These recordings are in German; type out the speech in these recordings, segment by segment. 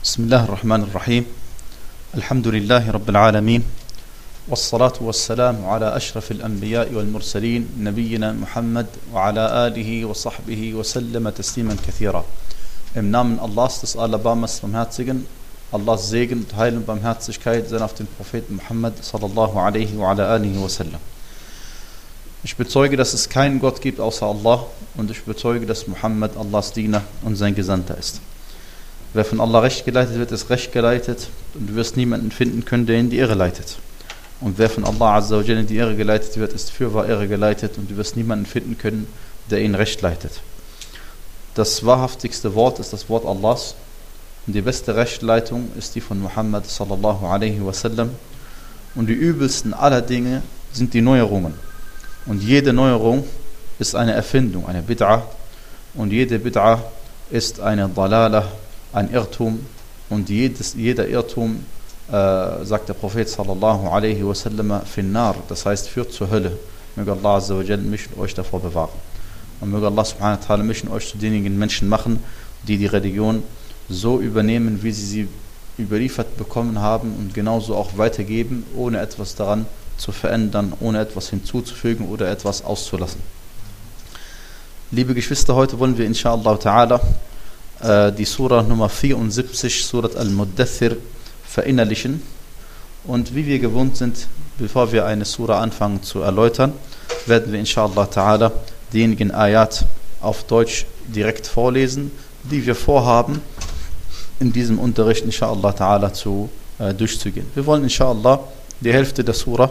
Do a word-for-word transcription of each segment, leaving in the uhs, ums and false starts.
بسم الله الرحمن الرحيم الحمد لله رب العالمين والصلاة والسلام على أشرف الأنبياء والمرسلين نبينا Muhammad وعلى آله وصحبه وسلم تسليما كثيرا. Im Namen Allahs, des Allerbarmers Barmherzigen, Allahs Segen, Heil und Barmherzigkeit sind auf den Propheten Muhammad sallallahu alaihi wa ala alihi wa sallam. Ich bezeuge, dass es keinen Gott gibt außer Allah und ich bezeuge, dass Muhammad Allahs Diener und sein Gesandter ist. Wer von Allah recht geleitet wird, ist recht geleitet und du wirst niemanden finden können, der in die Irre leitet. Und wer von Allah Azza wa Jalla in die Irre geleitet wird, ist fürwahr irre geleitet und du wirst niemanden finden können, der ihn recht leitet. Das wahrhaftigste Wort ist das Wort Allahs und die beste Rechtleitung ist die von Muhammad sallallahu alaihi wasallam und die übelsten aller Dinge sind die Neuerungen. Und jede Neuerung ist eine Erfindung, eine Bid'ah und jede Bid'ah ist eine Dalalah, ein Irrtum und jedes, jeder Irrtum, äh, sagt der Prophet sallallahu alaihi wasallam, finnar, das heißt führt zur Hölle. Möge Allah Azza wa Jalla mich und euch davor bewahren. Und möge Allah subhanahu wa ta'ala mich und euch zu denjenigen Menschen machen, die die Religion so übernehmen, wie sie sie überliefert bekommen haben und genauso auch weitergeben, ohne etwas daran zu verändern, ohne etwas hinzuzufügen oder etwas auszulassen. Liebe Geschwister, heute wollen wir inshallah ta'ala die Surah Nummer vierundsiebzig, Surat Al-Muddathir, verinnerlichen. Und wie wir gewohnt sind, bevor wir eine Surah anfangen zu erläutern, werden wir inshallah ta'ala diejenigen Ayat auf Deutsch direkt vorlesen, die wir vorhaben, in diesem Unterricht inshallah ta'ala zu, äh, durchzugehen. Wir wollen inshallah die Hälfte der Surah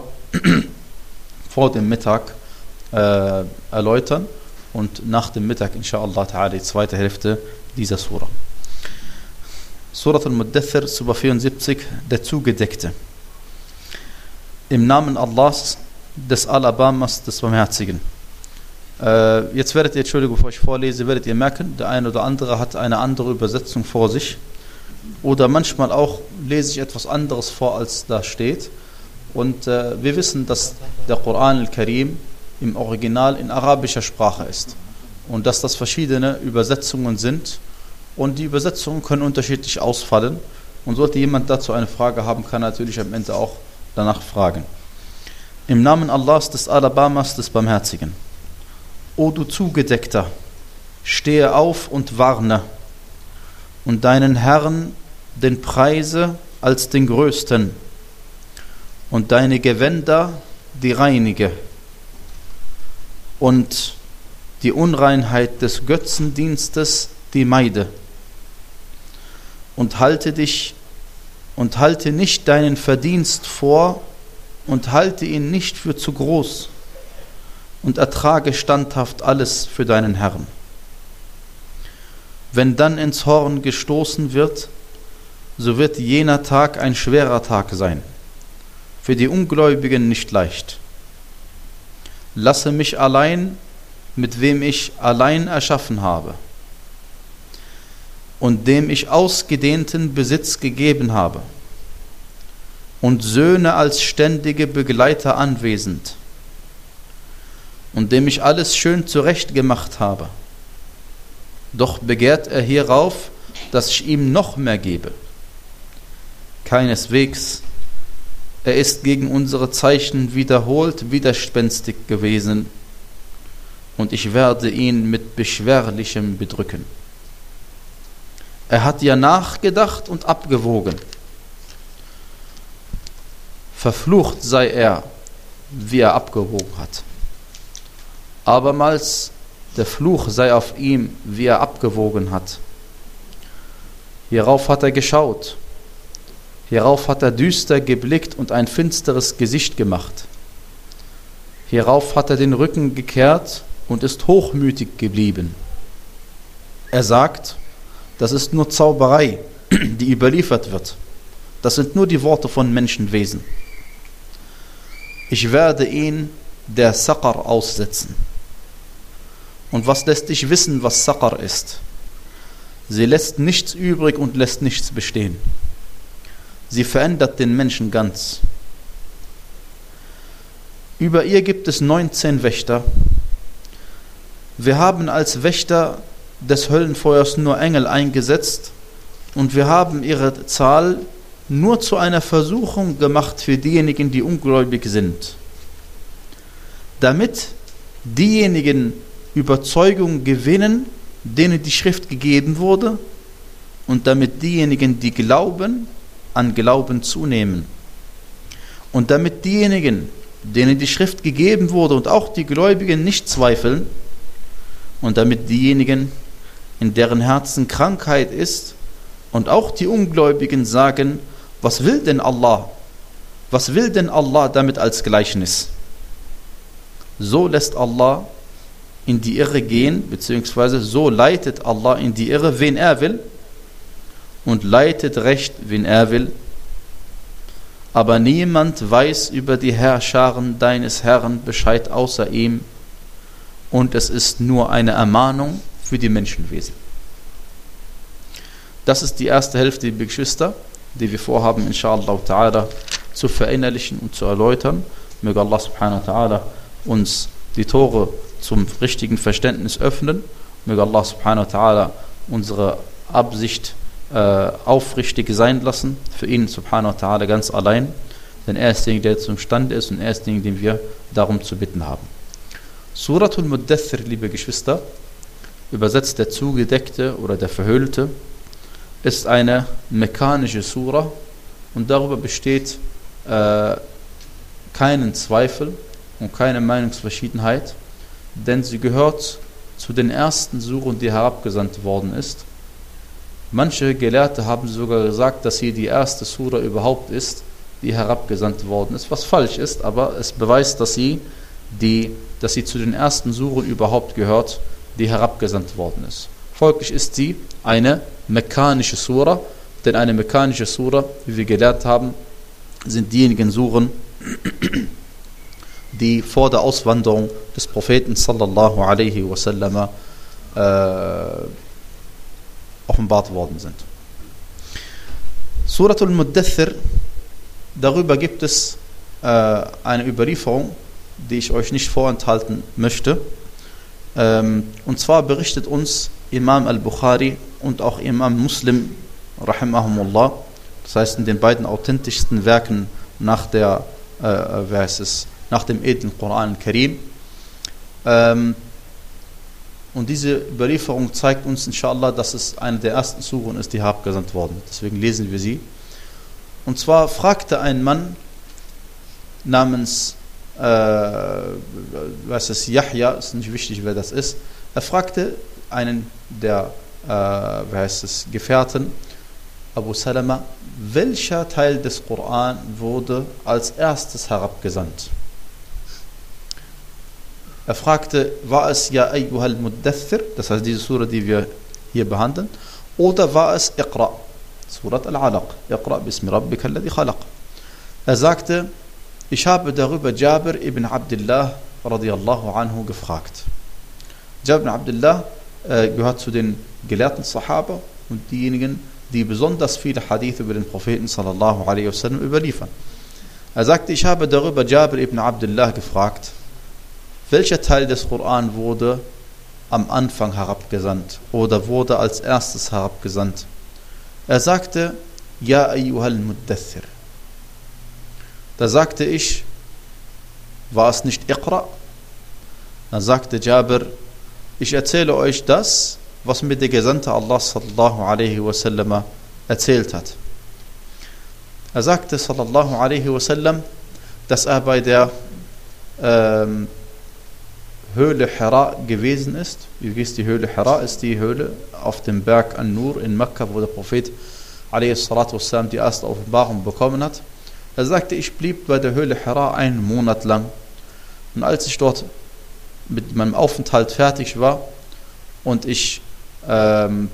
vor dem Mittag äh, erläutern und nach dem Mittag inshallah ta'ala die zweite Hälfte dieser Surah. Surat Al-Muddathir, Surah vierundsiebzig, der Zugedeckte. Im Namen Allahs, des Allerbarmers, des Barmherzigen. Äh, jetzt werdet ihr, Entschuldigung, bevor ich vorlese, werdet ihr merken, der eine oder andere hat eine andere Übersetzung vor sich. Oder manchmal auch lese ich etwas anderes vor, als da steht. Und äh, wir wissen, dass der Koran al-Karim im Original in arabischer Sprache ist. Und dass das verschiedene Übersetzungen sind. Und die Übersetzungen können unterschiedlich ausfallen. Und sollte jemand dazu eine Frage haben, kann er natürlich am Ende auch danach fragen. Im Namen Allahs, des Allerbarmers, des Barmherzigen. O du Zugedeckter, stehe auf und warne und deinen Herrn den Preise als den Größten und deine Gewänder die reinige und die Unreinheit des Götzendienstes die meide und halte dich und halte nicht deinen Verdienst vor und halte ihn nicht für zu groß und ertrage standhaft alles für deinen Herrn. Wenn dann ins Horn gestoßen wird, so wird jener Tag ein schwerer Tag sein, für die Ungläubigen nicht leicht. Lasse mich allein, mit wem ich allein erschaffen habe und dem ich ausgedehnten Besitz gegeben habe und Söhne als ständige Begleiter anwesend und dem ich alles schön zurechtgemacht habe. Doch begehrt er hierauf, dass ich ihm noch mehr gebe. Keineswegs, er ist gegen unsere Zeichen wiederholt widerspenstig gewesen und ich werde ihn mit Beschwerlichem bedrücken. Er hat ja nachgedacht und abgewogen. Verflucht sei er, wie er abgewogen hat. Abermals, der Fluch sei auf ihm, wie er abgewogen hat. Hierauf hat er geschaut. Hierauf hat er düster geblickt und ein finsteres Gesicht gemacht. Hierauf hat er den Rücken gekehrt und ist hochmütig geblieben. Er sagt, das ist nur Zauberei, die überliefert wird. Das sind nur die Worte von Menschenwesen. Ich werde ihn der Saqar aussetzen. Und was lässt dich wissen, was Saqar ist? Sie lässt nichts übrig und lässt nichts bestehen. Sie verändert den Menschen ganz. Über ihr gibt es neunzehn Wächter. Wir haben als Wächter des Höllenfeuers nur Engel eingesetzt und wir haben ihre Zahl nur zu einer Versuchung gemacht für diejenigen, die ungläubig sind, damit diejenigen Überzeugung gewinnen, denen die Schrift gegeben wurde, und damit diejenigen, die glauben, an Glauben zunehmen. Und damit diejenigen, denen die Schrift gegeben wurde und auch die Gläubigen nicht zweifeln, und damit diejenigen, in deren Herzen Krankheit ist, und auch die Ungläubigen sagen, was will denn Allah? Was will denn Allah damit als Gleichnis? So lässt Allah in die Irre gehen, beziehungsweise so leitet Allah in die Irre, wen er will, und leitet recht, wen er will. Aber niemand weiß über die Herrscharen deines Herrn Bescheid außer ihm, und es ist nur eine Ermahnung für die Menschenwesen. Das ist die erste Hälfte, liebe Geschwister, die wir vorhaben, inshallah ta'ala, zu verinnerlichen und zu erläutern. Möge Allah subhanahu wa ta'ala uns die Tore zum richtigen Verständnis öffnen. Möge Allah subhanahu wa ta'ala unsere Absicht äh, aufrichtig sein lassen, für ihn subhanahu wa ta'ala ganz allein, denn er ist derjenige, der zum Stande ist, und er ist derjenige, den wir darum zu bitten haben. Suratul Muddathir, liebe Geschwister, übersetzt der Zugedeckte oder der Verhüllte, ist eine mekkanische Sura, und darüber besteht äh, keinen Zweifel und keine Meinungsverschiedenheit, denn sie gehört zu den ersten Suren, die herabgesandt worden ist. Manche Gelehrte haben sogar gesagt, dass sie die erste Sura überhaupt ist, die herabgesandt worden ist, was falsch ist, aber es beweist, dass sie, die, dass sie zu den ersten Suren überhaupt gehört, die herabgesandt worden ist. Folglich ist sie eine mekkanische Sura, denn eine mekkanische Sura, wie wir gelernt haben, sind diejenigen Suren, die vor der Auswanderung des Propheten sallallahu alaihi wasallam äh, offenbart worden sind. Suratul Muddathir, darüber gibt es äh, eine Überlieferung, die ich euch nicht vorenthalten möchte. Ähm, und zwar berichtet uns Imam al-Bukhari und auch Imam Muslim, rahimahumullah, das heißt in den beiden authentischsten Werken nach der, äh, wer heißt es, nach dem edlen Koran al-Karim. Ähm, und diese Überlieferung zeigt uns inshallah, dass es eine der ersten Suren ist, die herabgesandt worden ist. Deswegen lesen wir sie. Und zwar fragte ein Mann namens äh, was ist Yahya, ist nicht wichtig, wer das ist. Er fragte einen der äh, wer heißt es, Gefährten, Abu Salama, welcher Teil des Koran wurde als erstes herabgesandt? Er fragte, war es Ja ayyuhal Muddathir, das heißt diese Sura, die wir hier behandeln, oder war es Iqra, Surat al-Alaq, Iqra bismi rabbika alladhi khalaq. Er sagte, ich habe darüber Jabir ibn Abdullah radiyallahu anhu gefragt. Jabir ibn Abdullah äh, gehört zu den gelehrten Sahaba und diejenigen, die besonders viele Hadith über den Propheten sallallahu alaihi wasallam überliefern. Er sagte, ich habe darüber Jabir ibn Abdullah gefragt, welcher Teil des Koran wurde am Anfang herabgesandt oder wurde als erstes herabgesandt? Er sagte, Ja ayyuhal Muddathir. Da sagte ich, war es nicht Iqra? Dann sagte Jabir, ich erzähle euch das, was mir der Gesandte Allah sallallahu alaihi wasallam erzählt hat. Er sagte sallallahu alaihi wasallam, dass er bei der ähm, Höhle Hira gewesen ist. Wie wisst, die Höhle Hira ist die Höhle auf dem Berg An-Nur in Mekka, wo der Prophet alaihi salatu wassalam die erste Offenbarung bekommen hat. Er sagte, ich blieb bei der Höhle Hira einen Monat lang. Und als ich dort mit meinem Aufenthalt fertig war und ich ähm,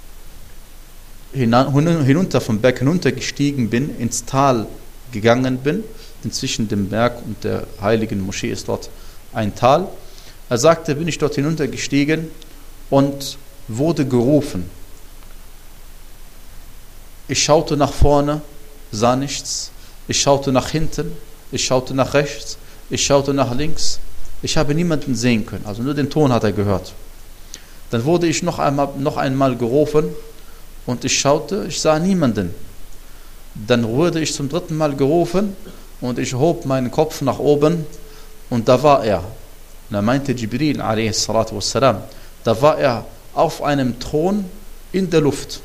hinunter vom Berg hinuntergestiegen bin, ins Tal gegangen bin, denn zwischen dem Berg und der heiligen Moschee ist dort ein Tal. Er sagte, bin ich dort hinuntergestiegen und wurde gerufen. Ich schaute nach vorne, sah nichts. Ich schaute nach hinten, ich schaute nach rechts, ich schaute nach links. Ich habe niemanden sehen können, also nur den Ton hat er gehört. Dann wurde ich noch einmal, noch einmal gerufen und ich schaute, ich sah niemanden. Dann wurde ich zum dritten Mal gerufen und ich hob meinen Kopf nach oben und da war er. Und da meinte Jibril a s. Da war er auf einem Thron in der Luft.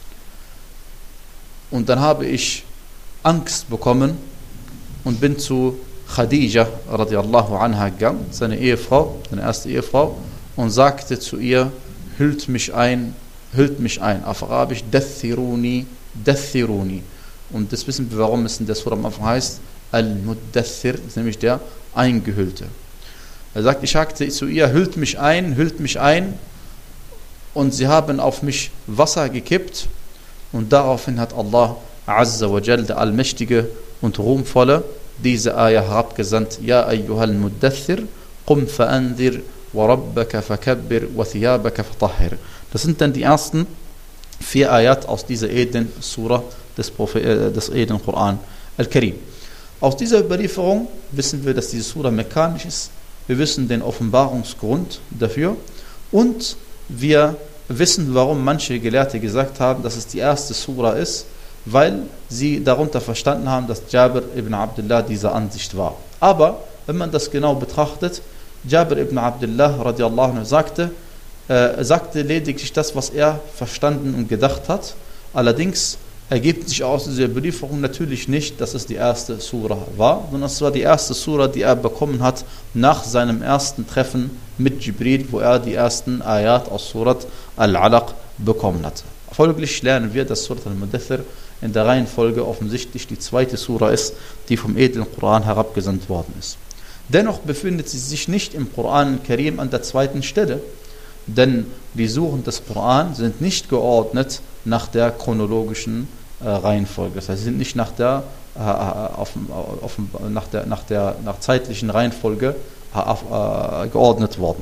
Und dann habe ich Angst bekommen und bin zu Khadija radiallahu anha gegangen, seine Ehefrau, seine erste Ehefrau, und sagte zu ihr, hüllt mich ein, hüllt mich ein. Auf Arabisch, dathiruni, dathiruni. Und das wissen wir, warum es in der Surah am Anfang heißt, Al-Muddathir, ist nämlich der Eingehüllte. Er sagt, ich sagte zu ihr, hüllt mich ein, hüllt mich ein. Und sie haben auf mich Wasser gekippt. Und daraufhin hat Allah Azza wa Jal, der Allmächtige und Ruhmvolle, diese Ayah herabgesandt. Ja ayyuhal Muddathir, qum fa'andir, wa rabbaka fakabbir, wa thiyabaka fatahhir. Das sind dann die ersten vier Ayat aus dieser edlen Surah des, äh, des edlen Koran Al-Karim. Aus dieser Überlieferung wissen wir, dass diese Surah mekanisch ist. Wir wissen den Offenbarungsgrund dafür und wir wissen, warum manche Gelehrte gesagt haben, dass es die erste Surah ist, weil sie darunter verstanden haben, dass Jabir ibn Abdullah dieser Ansicht war. Aber wenn man das genau betrachtet, Jabir ibn Abdullah radiallahu anhu sagte, äh, sagte lediglich das, was er verstanden und gedacht hat. Allerdings ergibt sich aus dieser Überlieferung natürlich nicht, dass es die erste Surah war, sondern es war die erste Surah, die er bekommen hat nach seinem ersten Treffen mit Jibril, wo er die ersten Ayat aus Surat Al-Alaq bekommen hat. Folglich lernen wir, dass Surat Al-Mudaththir in der Reihenfolge offensichtlich die zweite Surah ist, die vom edlen Koran herabgesandt worden ist. Dennoch befindet sie sich nicht im Koran Karim an der zweiten Stelle, denn die Suren des Koran sind nicht geordnet nach der chronologischen äh, Reihenfolge. Das heißt, sie sind nicht nach der, äh, auf, auf, nach der, nach der nach zeitlichen Reihenfolge äh, auf, äh, geordnet worden.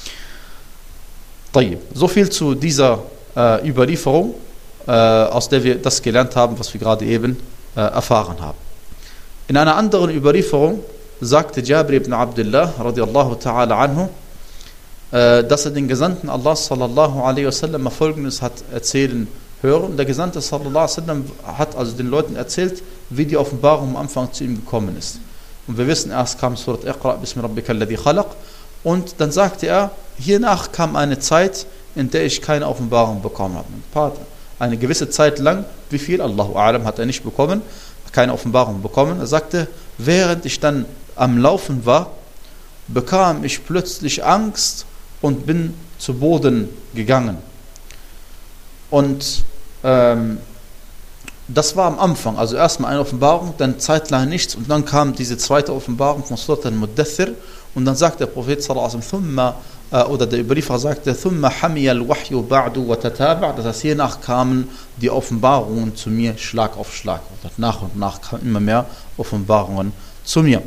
So viel zu dieser äh, Überlieferung, äh, aus der wir das gelernt haben, was wir gerade eben äh, erfahren haben. In einer anderen Überlieferung sagte Jabir ibn Abdullah radiallahu ta'ala anhu, äh, dass er den Gesandten Allah sallallahu alaihi wasallam Folgendes hat erzählen hören. Der Gesandte sallallahu alaihi wasallam hat also den Leuten erzählt, wie die Offenbarung am Anfang zu ihm gekommen ist. Und wir wissen, erst kam Surat Iqra bismi rabbika alladhi khalaq, und dann sagte er, hiernach kam eine Zeit, in der ich keine Offenbarung bekommen habe. Ein paar, eine gewisse Zeit lang, wie viel, Allahu a'lam, hat er nicht bekommen, keine Offenbarung bekommen. Er sagte, während ich dann am Laufen war, bekam ich plötzlich Angst und bin zu Boden gegangen. Und ähm, das war am Anfang, also erstmal eine Offenbarung, dann zeitlang nichts, und dann kam diese zweite Offenbarung von Surat Al-Muddaththir, und dann sagt der Prophet sallallahu alaihi wasallam, äh, oder der Überlieferer sagte, ثُمَّ حَمِيَ الْوَحْيُ بَعْدُ وَتَتَابَعْ, das heißt, hiernach kamen die Offenbarungen zu mir Schlag auf Schlag. Und nach und nach kamen immer mehr Offenbarungen zu mir.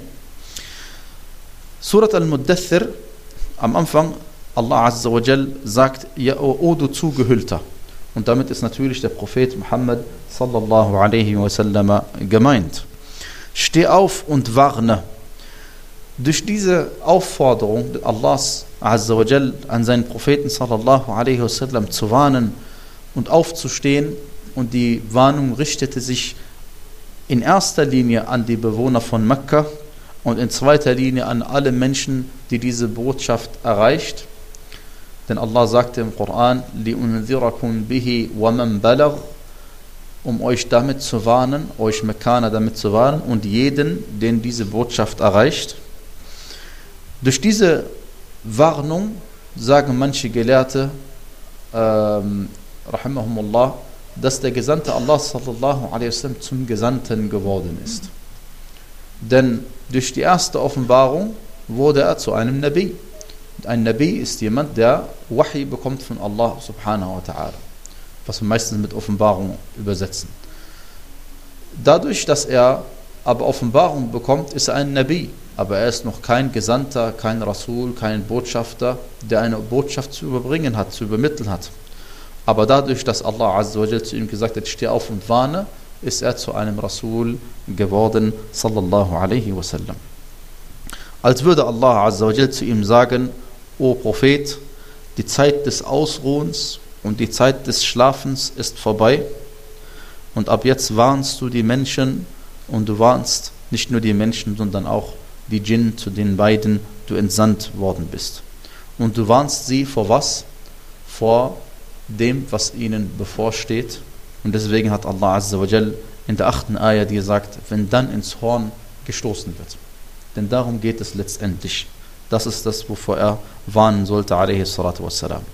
Surat Al-Muddaththir, am Anfang, Allah Azza wa Jal sagt, ja, o du Zugehüllter. Und damit ist natürlich der Prophet Muhammad sallallahu alaihi wasallam gemeint. Steh auf und warne. Durch diese Aufforderung Allahs Azza wa Jal an seinen Propheten sallallahu alaihi wasallam zu warnen und aufzustehen, und die Warnung richtete sich in erster Linie an die Bewohner von Mekka und in zweiter Linie an alle Menschen, die diese Botschaft erreicht. Denn Allah sagte im Koran, لِأُنذِرَكُمْ بِهِ وَمَنْ بَلَغْ, um euch damit zu warnen, euch Mekkaner damit zu warnen und jeden, den diese Botschaft erreicht. Durch diese Warnung sagen manche Gelehrte, ähm, rahimahumullah, dass der Gesandte Allah sallallahu alaihi wasallam zum Gesandten geworden ist. Denn durch die erste Offenbarung wurde er zu einem Nabi. Ein Nabi ist jemand, der Wahi bekommt von Allah subhanahu wa ta'ala, was wir meistens mit Offenbarung übersetzen. Dadurch, dass er aber Offenbarung bekommt, ist er ein Nabi, aber er ist noch kein Gesandter, kein Rasul, kein Botschafter, der eine Botschaft zu überbringen hat, zu übermitteln hat. Aber dadurch, dass Allah Azza wa Jal zu ihm gesagt hat, steh auf und warne, ist er zu einem Rasul geworden, sallallahu alaihi wasallam. Als würde Allah Azza wa Jal zu ihm sagen, O Prophet, die Zeit des Ausruhens und die Zeit des Schlafens ist vorbei und ab jetzt warnst du die Menschen und du warnst nicht nur die Menschen, sondern auch die Djinn, zu den beiden du entsandt worden bist. Und du warnst sie vor was? Vor dem, was ihnen bevorsteht. Und deswegen hat Allah Azza wa Jal in der achten Ayah gesagt, wenn dann ins Horn gestoßen wird. Denn darum geht es letztendlich. Das ist das, wovor er warnen sollte, alaihi salatu wassalam.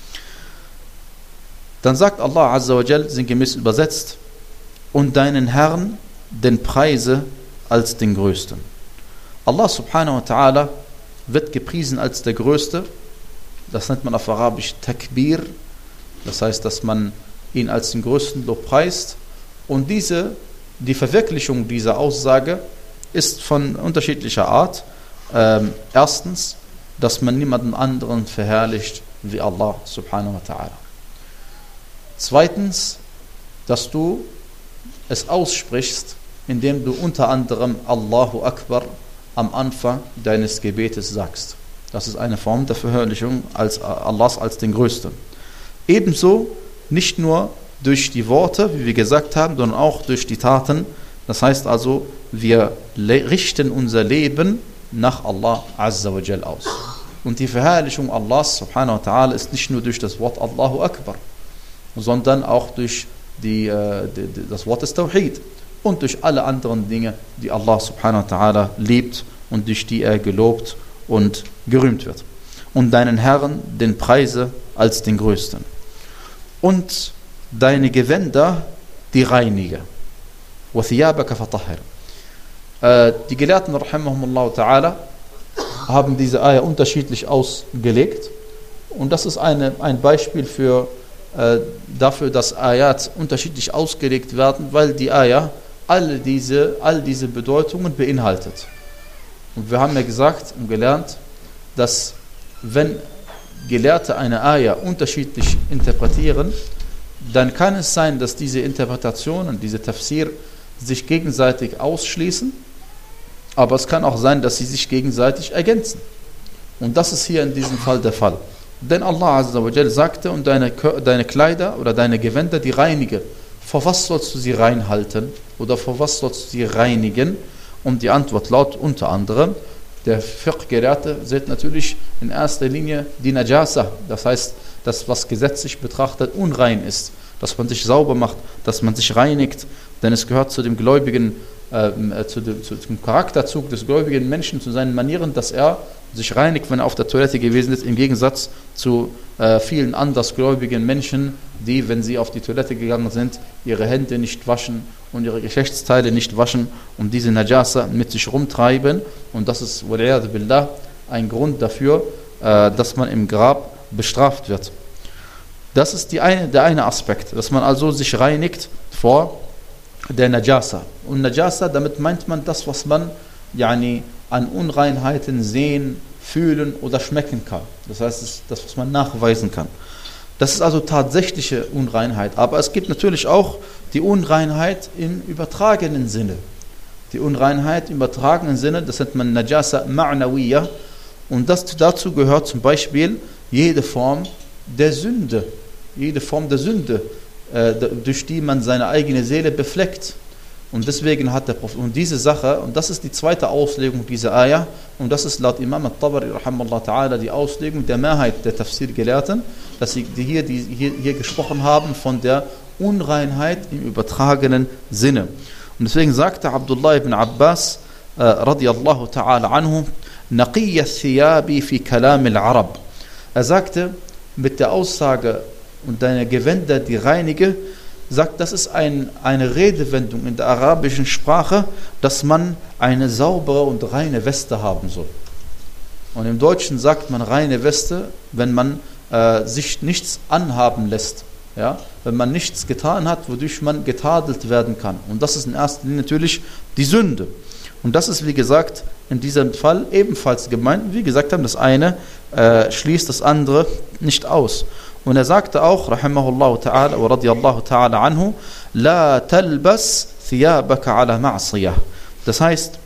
Dann sagt Allah Azza wa Jal, sinngemäß übersetzt, und deinen Herrn den Preise als den Größten. Allah subhanahu wa ta'ala wird gepriesen als der Größte. Das nennt man auf Arabisch Takbir. Das heißt, dass man ihn als den Größten Lob preist. Und diese, die Verwirklichung dieser Aussage ist von unterschiedlicher Art. Ähm, erstens, dass man niemanden anderen verherrlicht wie Allah subhanahu wa ta'ala. Zweitens, dass du es aussprichst, indem du unter anderem Allahu Akbar am Anfang deines Gebetes sagst. Das ist eine Form der Verherrlichung als Allahs als den Größten. Ebenso nicht nur durch die Worte, wie wir gesagt haben, sondern auch durch die Taten. Das heißt also, wir richten unser Leben nach Allah Azza wa Jal aus. Und die Verherrlichung Allahs subhanahu wa ta'ala ist nicht nur durch das Wort Allahu Akbar, sondern auch durch die, äh, die, das Wort des Tawhid und durch alle anderen Dinge, die Allah subhanahu wa ta'ala liebt und durch die er gelobt und gerühmt wird. Und deinen Herrn den Preise als den Größten. Und deine Gewänder die reinige. وَثِيَابَكَ فَطَهِّرْ. Die Gelehrten, rahimahumullah ta'ala, haben diese Ayah unterschiedlich ausgelegt. Und das ist eine, ein Beispiel für, äh, dafür, dass Ayat unterschiedlich ausgelegt werden, weil die Ayah all diese, all diese Bedeutungen beinhaltet. Und wir haben ja gesagt und gelernt, dass wenn Gelehrte eine Ayah unterschiedlich interpretieren, dann kann es sein, dass diese Interpretationen, diese Tafsir sich gegenseitig ausschließen, aber es kann auch sein, dass sie sich gegenseitig ergänzen. Und das ist hier in diesem Fall der Fall. Denn Allah Azza wa Jal sagte, und deine, deine Kleider oder deine Gewänder, die reinige. Vor was sollst du sie reinhalten? Oder vor was sollst du sie reinigen? Und die Antwort lautet unter anderem, der Fiqh-Gelehrte sieht natürlich in erster Linie die Najasa, das heißt, das, was gesetzlich betrachtet unrein ist, dass man sich sauber macht, dass man sich reinigt, denn es gehört zu dem gläubigen, äh, zu, dem, zu dem Charakterzug des gläubigen Menschen, zu seinen Manieren, dass er sich reinigt, wenn er auf der Toilette gewesen ist, im Gegensatz zu äh, vielen andersgläubigen Menschen, die, wenn sie auf die Toilette gegangen sind, ihre Hände nicht waschen und ihre Geschlechtsteile nicht waschen und diese Najasa mit sich rumtreiben. Und das ist, waliyadu billah, ein Grund dafür, äh, dass man im Grab bestraft wird. Das ist die eine, der eine Aspekt, dass man also sich reinigt vor der Najasa. Und Najasa, damit meint man das, was man yani, an Unreinheiten sehen, fühlen oder schmecken kann. Das heißt, das, was man nachweisen kann. Das ist also tatsächliche Unreinheit. Aber es gibt natürlich auch die Unreinheit im übertragenen Sinne. Die Unreinheit im übertragenen Sinne, das nennt man Najasa Ma'nawiyya. Und das, dazu gehört zum Beispiel jede Form der Sünde. Jede Form der Sünde, äh, durch die man seine eigene Seele befleckt. Und deswegen hat der Prophet, und diese Sache, und das ist die zweite Auslegung dieser Ayah, und das ist laut Imam al-Tabari, rahimahullah ta'ala, die Auslegung der Mehrheit der Tafsir-Gelehrten, dass sie die hier, die hier, hier gesprochen haben von der Unreinheit im übertragenen Sinne. Und deswegen sagte Abdullah ibn Abbas, äh, radiyallahu ta'ala anhu, naqiyya thiyabi fi kalam al-Arab. Er sagte, mit der Aussage, und deine Gewänder, die reinige, sagt, das ist ein, eine Redewendung in der arabischen Sprache, dass man eine saubere und reine Weste haben soll. Und im Deutschen sagt man reine Weste, wenn man äh, sich nichts anhaben lässt. Ja? Wenn man nichts getan hat, wodurch man getadelt werden kann. Und das ist in erster Linie natürlich die Sünde. Und das ist, wie gesagt, in diesem Fall ebenfalls gemeint. Wie gesagt haben, das eine äh, schließt das andere nicht aus. Und er sagte auch, rahimahullah ta'ala, wa radiyallahu ta'ala anhu, la talbas thiyabaka ala ma'siyah. Das heißt,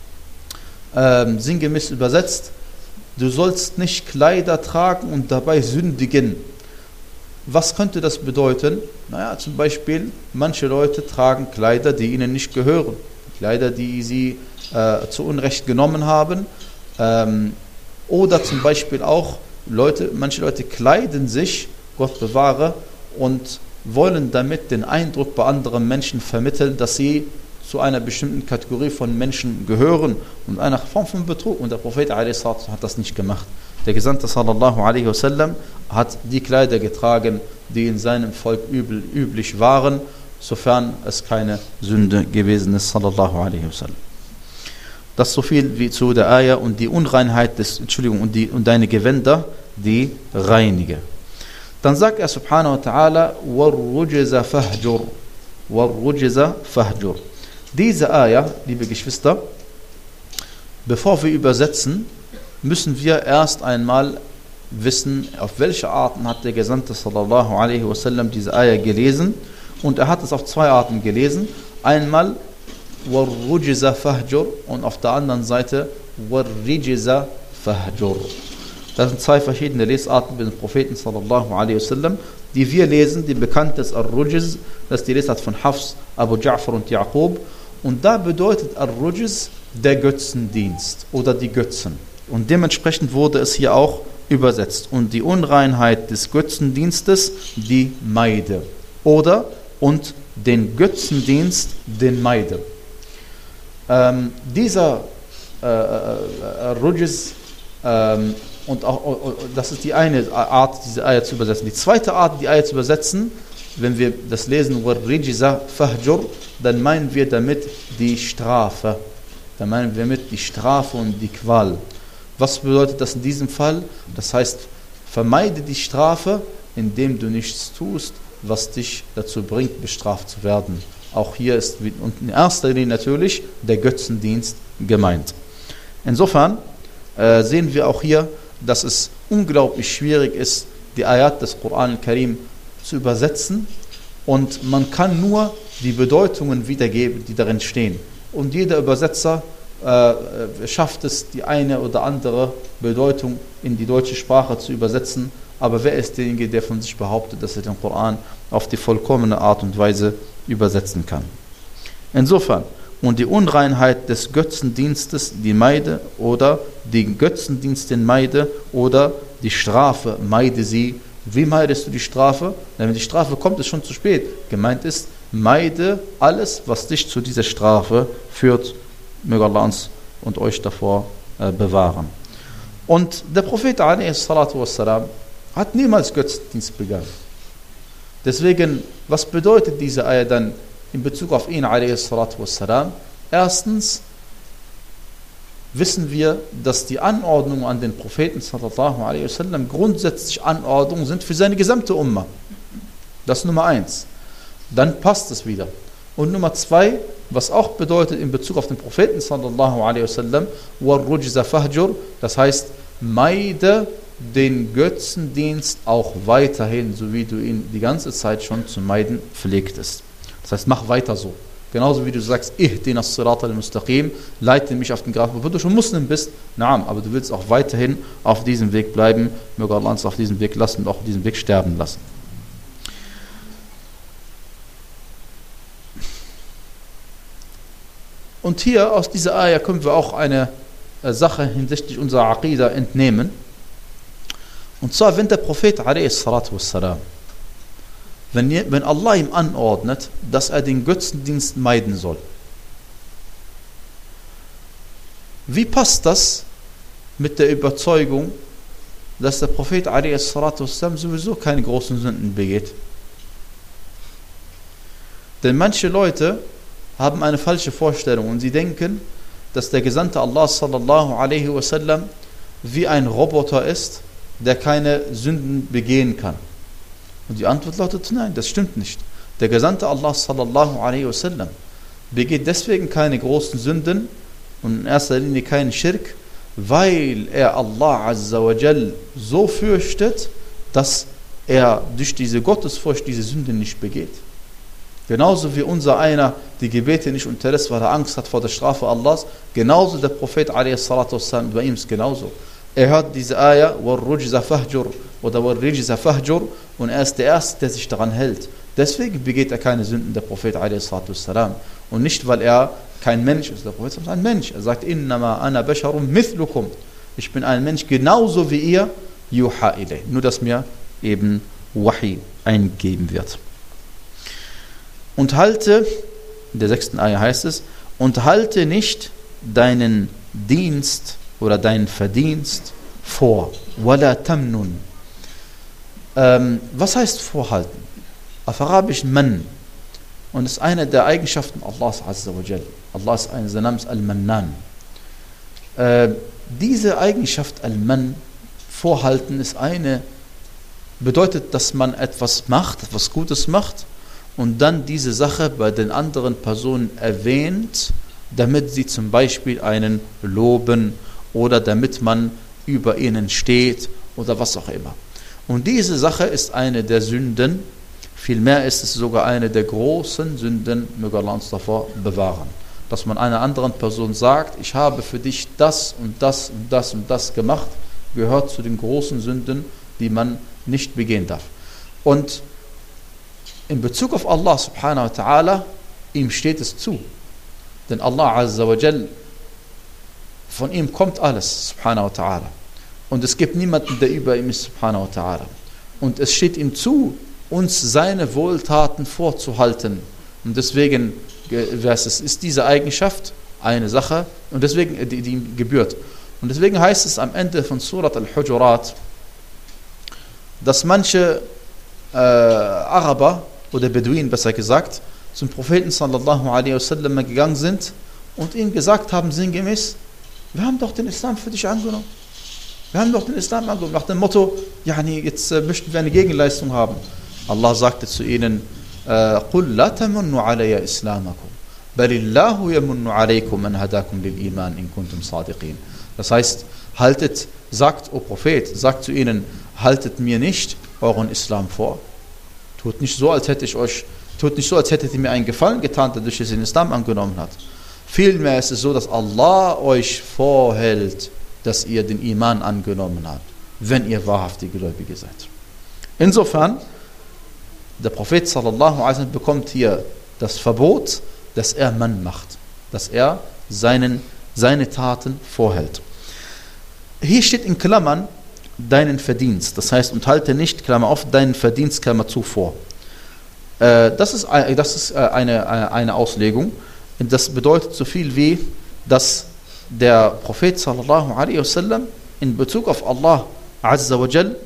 ähm, sinngemäß übersetzt, du sollst nicht Kleider tragen und dabei sündigen. Was könnte das bedeuten? Naja, zum Beispiel, manche Leute tragen Kleider, die ihnen nicht gehören. Kleider, die sie äh, zu Unrecht genommen haben. Ähm, oder zum Beispiel auch, Leute, manche Leute kleiden sich, Gott bewahre, und wollen damit den Eindruck bei anderen Menschen vermitteln, dass sie zu einer bestimmten Kategorie von Menschen gehören und einer Form von Betrug. Und der Prophet a s. hat das nicht gemacht. Der Gesandte sallallahu alaihi wasallam hat die Kleider getragen, die in seinem Volk übel, üblich waren, sofern es keine Sünde gewesen ist, sallallahu alaihi wasallam. Das so viel wie zu der Ayah und die Unreinheit des, Entschuldigung, und, die, und deine Gewänder, die reinige. Dann sagt er subhanahu wa ta'ala, وَالرُّجِزَ فَهْجُرْ وَالرُّجِزَ فَهْجُرْ. Diese Ayah, liebe Geschwister, bevor wir übersetzen, müssen wir erst einmal wissen, auf welche Arten hat der Gesandte sallallahu alaihi wasallam diese Ayah gelesen. Und er hat es auf zwei Arten gelesen. Einmal وَالرُّجِزَ فَهْجُرْ und auf der anderen Seite وَالرِّجِزَ فَهْجُرْ. Das sind zwei verschiedene Lesarten des Propheten sallallahu alaihi wasallam, die wir lesen. Die bekannte ist Ar-Rujiz, das ist die Lesart von Hafs, Abu Ja'far und Yaqub. Und da bedeutet Ar-Rujiz der Götzendienst oder die Götzen. Und dementsprechend wurde es hier auch übersetzt. Und die Unreinheit des Götzendienstes, die meide. Oder und den Götzendienst, den meide. Ähm, dieser äh, äh, Rujiz, ähm, und auch, und das ist die eine Art, diese Ayah zu übersetzen. Die zweite Art, die Ayah zu übersetzen, wenn wir das lesen, وَالرِّجِزَ فَهْجُرْ, dann meinen wir damit die Strafe. Dann meinen wir damit die Strafe und die Qual. Was bedeutet das in diesem Fall? Das heißt, vermeide die Strafe, indem du nichts tust, was dich dazu bringt, bestraft zu werden. Auch hier ist und in erster Linie natürlich der Götzendienst gemeint. Insofern äh, sehen wir auch hier, dass es unglaublich schwierig ist, die Ayat des Koran al-Karim zu übersetzen, und man kann nur die Bedeutungen wiedergeben, die darin stehen. Und jeder Übersetzer äh, schafft es, die eine oder andere Bedeutung in die deutsche Sprache zu übersetzen, aber wer ist derjenige, der von sich behauptet, dass er den Koran auf die vollkommene Art und Weise übersetzen kann? Insofern, und die Unreinheit des Götzendienstes, die meide, oder den Götzendienst, den meide, oder die Strafe, meide sie. Wie meidest du die Strafe? Denn wenn die Strafe kommt, ist schon zu spät. Gemeint ist, meide alles, was dich zu dieser Strafe führt. Möge Allah uns und euch davor äh, bewahren. Und der Prophet ﷺ hat niemals Götzendienst begangen. Deswegen, was bedeutet diese Ayah dann in Bezug auf ihn ﷺ? Erstens wissen wir, dass die Anordnungen an den Propheten sallallahu alaihi wasallam grundsätzlich Anordnungen sind für seine gesamte Umma. Das ist Nummer eins. Dann passt es wieder. Und Nummer zwei, was auch bedeutet in Bezug auf den Propheten sallallahu alaihi wasallam, وَالرُّجْزَ فَهْجُرْ, das heißt, meide den Götzendienst auch weiterhin, so wie du ihn die ganze Zeit schon zu meiden pflegtest. Das heißt, mach weiter so. Genauso wie du sagst, ihdina as-sirata al-mustaqim, leite mich auf den Grat, wo du schon Muslim bist, naam, aber du willst auch weiterhin auf diesem Weg bleiben, möge Allah uns auf diesem Weg lassen und auch auf diesem Weg sterben lassen. Und hier aus dieser Ayah können wir auch eine Sache hinsichtlich unserer Aqidah entnehmen. Und zwar, wenn der Prophet a.s.w. Wenn, wenn Allah ihm anordnet, dass er den Götzendienst meiden soll. Wie passt das mit der Überzeugung, dass der Prophet a.s.w. sowieso keine großen Sünden begeht? Denn manche Leute haben eine falsche Vorstellung und sie denken, dass der Gesandte Allah sallallahu alaihi wasallam wie ein Roboter ist, der keine Sünden begehen kann. Und die Antwort lautet, nein, das stimmt nicht. Der Gesandte Allah sallallahu alaihi wasallam begeht deswegen keine großen Sünden und in erster Linie keinen Schirk, weil er Allah azza wa jal so fürchtet, dass er durch diese Gottesfurcht diese Sünde nicht begeht. Genauso wie unser einer die Gebete nicht unterlässt, weil er Angst hat vor der Strafe Allahs, genauso der Prophet a.s. bei ihm ist genauso. er hört diese Ayah, وَالرُّجْزَ فَهْجُرْ oder وَالرِّجْزَ فَهْجُرْ und er ist der Erste, der sich daran hält. Deswegen begeht er keine Sünden, der Prophet a s. Und nicht, weil er kein Mensch ist. Der Prophet ist ein Mensch. Er sagt, إِنَّمَا أَنَا بَشَرٌ مِثْلُكُمْ. Ich bin ein Mensch genauso wie ihr, يُوحَى إِلَيْهِ. Nur, dass mir eben Wahi eingegeben wird. Und halte, in der sechsten Ayah heißt es, und halte nicht deinen Dienst oder deinen Verdienst vor. وَلَا تَمْنُنْ. Ähm, was heißt vorhalten? Auf Arabisch man. Und es ist eine der Eigenschaften Allahs Azza wa Jal. Allah ist ein Name Al-Mannan. Äh, diese Eigenschaft Al-Man, vorhalten, ist eine, bedeutet, dass man etwas macht, etwas Gutes macht und dann diese Sache bei den anderen Personen erwähnt, damit sie zum Beispiel einen loben oder damit man über ihnen steht oder was auch immer. Und diese Sache ist eine der Sünden, vielmehr ist es sogar eine der großen Sünden, möge Allah uns davor bewahren. Dass man einer anderen Person sagt, ich habe für dich das und das und das und das gemacht, gehört zu den großen Sünden, die man nicht begehen darf. Und in Bezug auf Allah subhanahu wa ta'ala, ihm steht es zu. Denn Allah Azza wa Jal, von ihm kommt alles, subhanahu wa ta'ala. Und es gibt niemanden, der über ihm ist, subhanahu wa ta'ala. Und es steht ihm zu, uns seine Wohltaten vorzuhalten. Und deswegen es ist diese Eigenschaft eine Sache, und deswegen die, die ihm gebührt. Und deswegen heißt es am Ende von Surat Al-Hujurat, dass manche äh, Araber oder Beduinen besser gesagt zum Propheten sallallahu alaihi wasallam gegangen sind und ihm gesagt haben sinngemäß, wir haben doch den Islam für dich angenommen. Wir haben doch den Islam angenommen. Nach dem Motto, yani, jetzt äh, möchten wir eine Gegenleistung haben. Allah sagte zu ihnen, قُلْ لَا تَمُنُّ عَلَيَّ إِسْلَامَكُمْ بَلِ اللَّهُ يَمُنُّ عَلَيْكُمْ مَنْ هَدَاكُمْ لِلْإِيمَانِ إِن كُنْتُمْ صَادِقِينَ. Das heißt, haltet, sagt, o Prophet, sagt zu ihnen, haltet mir nicht euren Islam vor. Tut nicht so, als hätte ich euch, tut nicht so, als hättet ihr mir einen Gefallen getan, dadurch, dass ihr den Islam angenommen habt. Vielmehr ist es so, dass Allah euch vorhält, dass ihr den Iman angenommen habt, wenn ihr wahrhaftige Gläubige seid. Insofern, der Prophet sallallahu alaihi wasallam bekommt hier das Verbot, dass er Mann macht, dass er seinen, seine Taten vorhält. Hier steht in Klammern deinen Verdienst, das heißt, und halte nicht, Klammer auf, deinen Verdienst, Klammer zu vor. Äh, das ist, das ist eine, eine Auslegung. Das bedeutet so viel wie, dass der Prophet sallallahu alaihi wasallam in Bezug auf Allah Azza wa Jal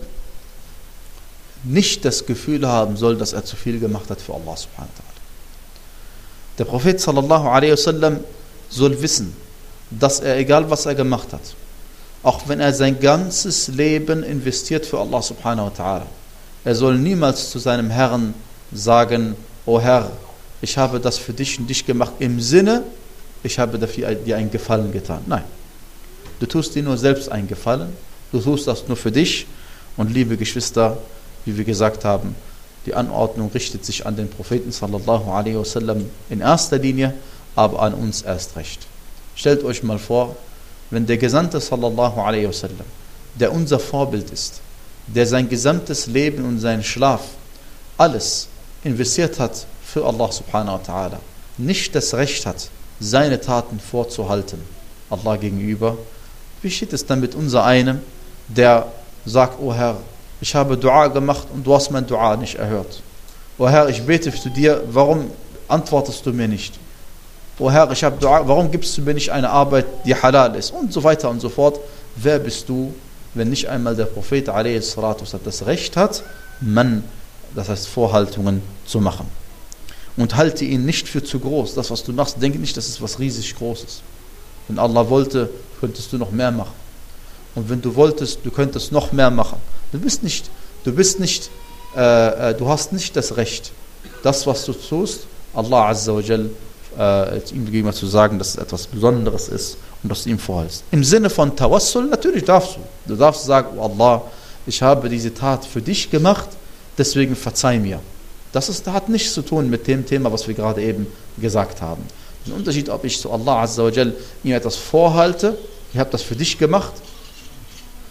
nicht das Gefühl haben soll, dass er zu viel gemacht hat für Allah subhanahu wa ta'ala. Der Prophet sallallahu alaihi wasallam soll wissen, dass er, egal was er gemacht hat, auch wenn er sein ganzes Leben investiert für Allah subhanahu wa ta'ala, er soll niemals zu seinem Herrn sagen, o Herr, ich habe das für dich und dich gemacht im Sinne, ich habe dafür dir einen Gefallen getan. Nein, du tust dir nur selbst einen Gefallen, du tust das nur für dich. Und liebe Geschwister, wie wir gesagt haben, die Anordnung richtet sich an den Propheten sallallahu alaihi wasallam in erster Linie, aber an uns erst recht. Stellt euch mal vor, wenn der Gesandte sallallahu alaihi wasallam, der unser Vorbild ist, der sein gesamtes Leben und seinen Schlaf, alles investiert hat für Allah subhanahu wa ta'ala, nicht das Recht hat, seine Taten vorzuhalten, Allah gegenüber, wie steht es dann mit unser einem, der sagt, o Herr, ich habe Dua gemacht und du hast mein Dua nicht erhört. O Herr, ich bete zu dir, warum antwortest du mir nicht? O Herr, ich habe Dua, warum gibst du mir nicht eine Arbeit, die halal ist? Und so weiter und so fort. Wer bist du, wenn nicht einmal der Prophet a s. das Recht hat, man, das heißt Vorhaltungen zu machen? Und halte ihn nicht für zu groß. Das, was du machst, denke nicht, das ist was riesig Großes. Wenn Allah wollte, könntest du noch mehr machen. Und wenn du wolltest, du könntest noch mehr machen. Du bist nicht, du bist nicht, äh, du hast nicht das Recht, das, was du tust, Allah Azza wa Jal äh, ihm gegenüber zu sagen, dass es etwas Besonderes ist und dass du ihm vorhältst. Im Sinne von Tawassul, natürlich darfst du. Du darfst sagen, oh Allah, ich habe diese Tat für dich gemacht, deswegen verzeih mir. Das ist, hat nichts zu tun mit dem Thema, was wir gerade eben gesagt haben. Der Unterschied, ob ich zu Allah Azza wa Jal ihm etwas vorhalte, ich habe das für dich gemacht,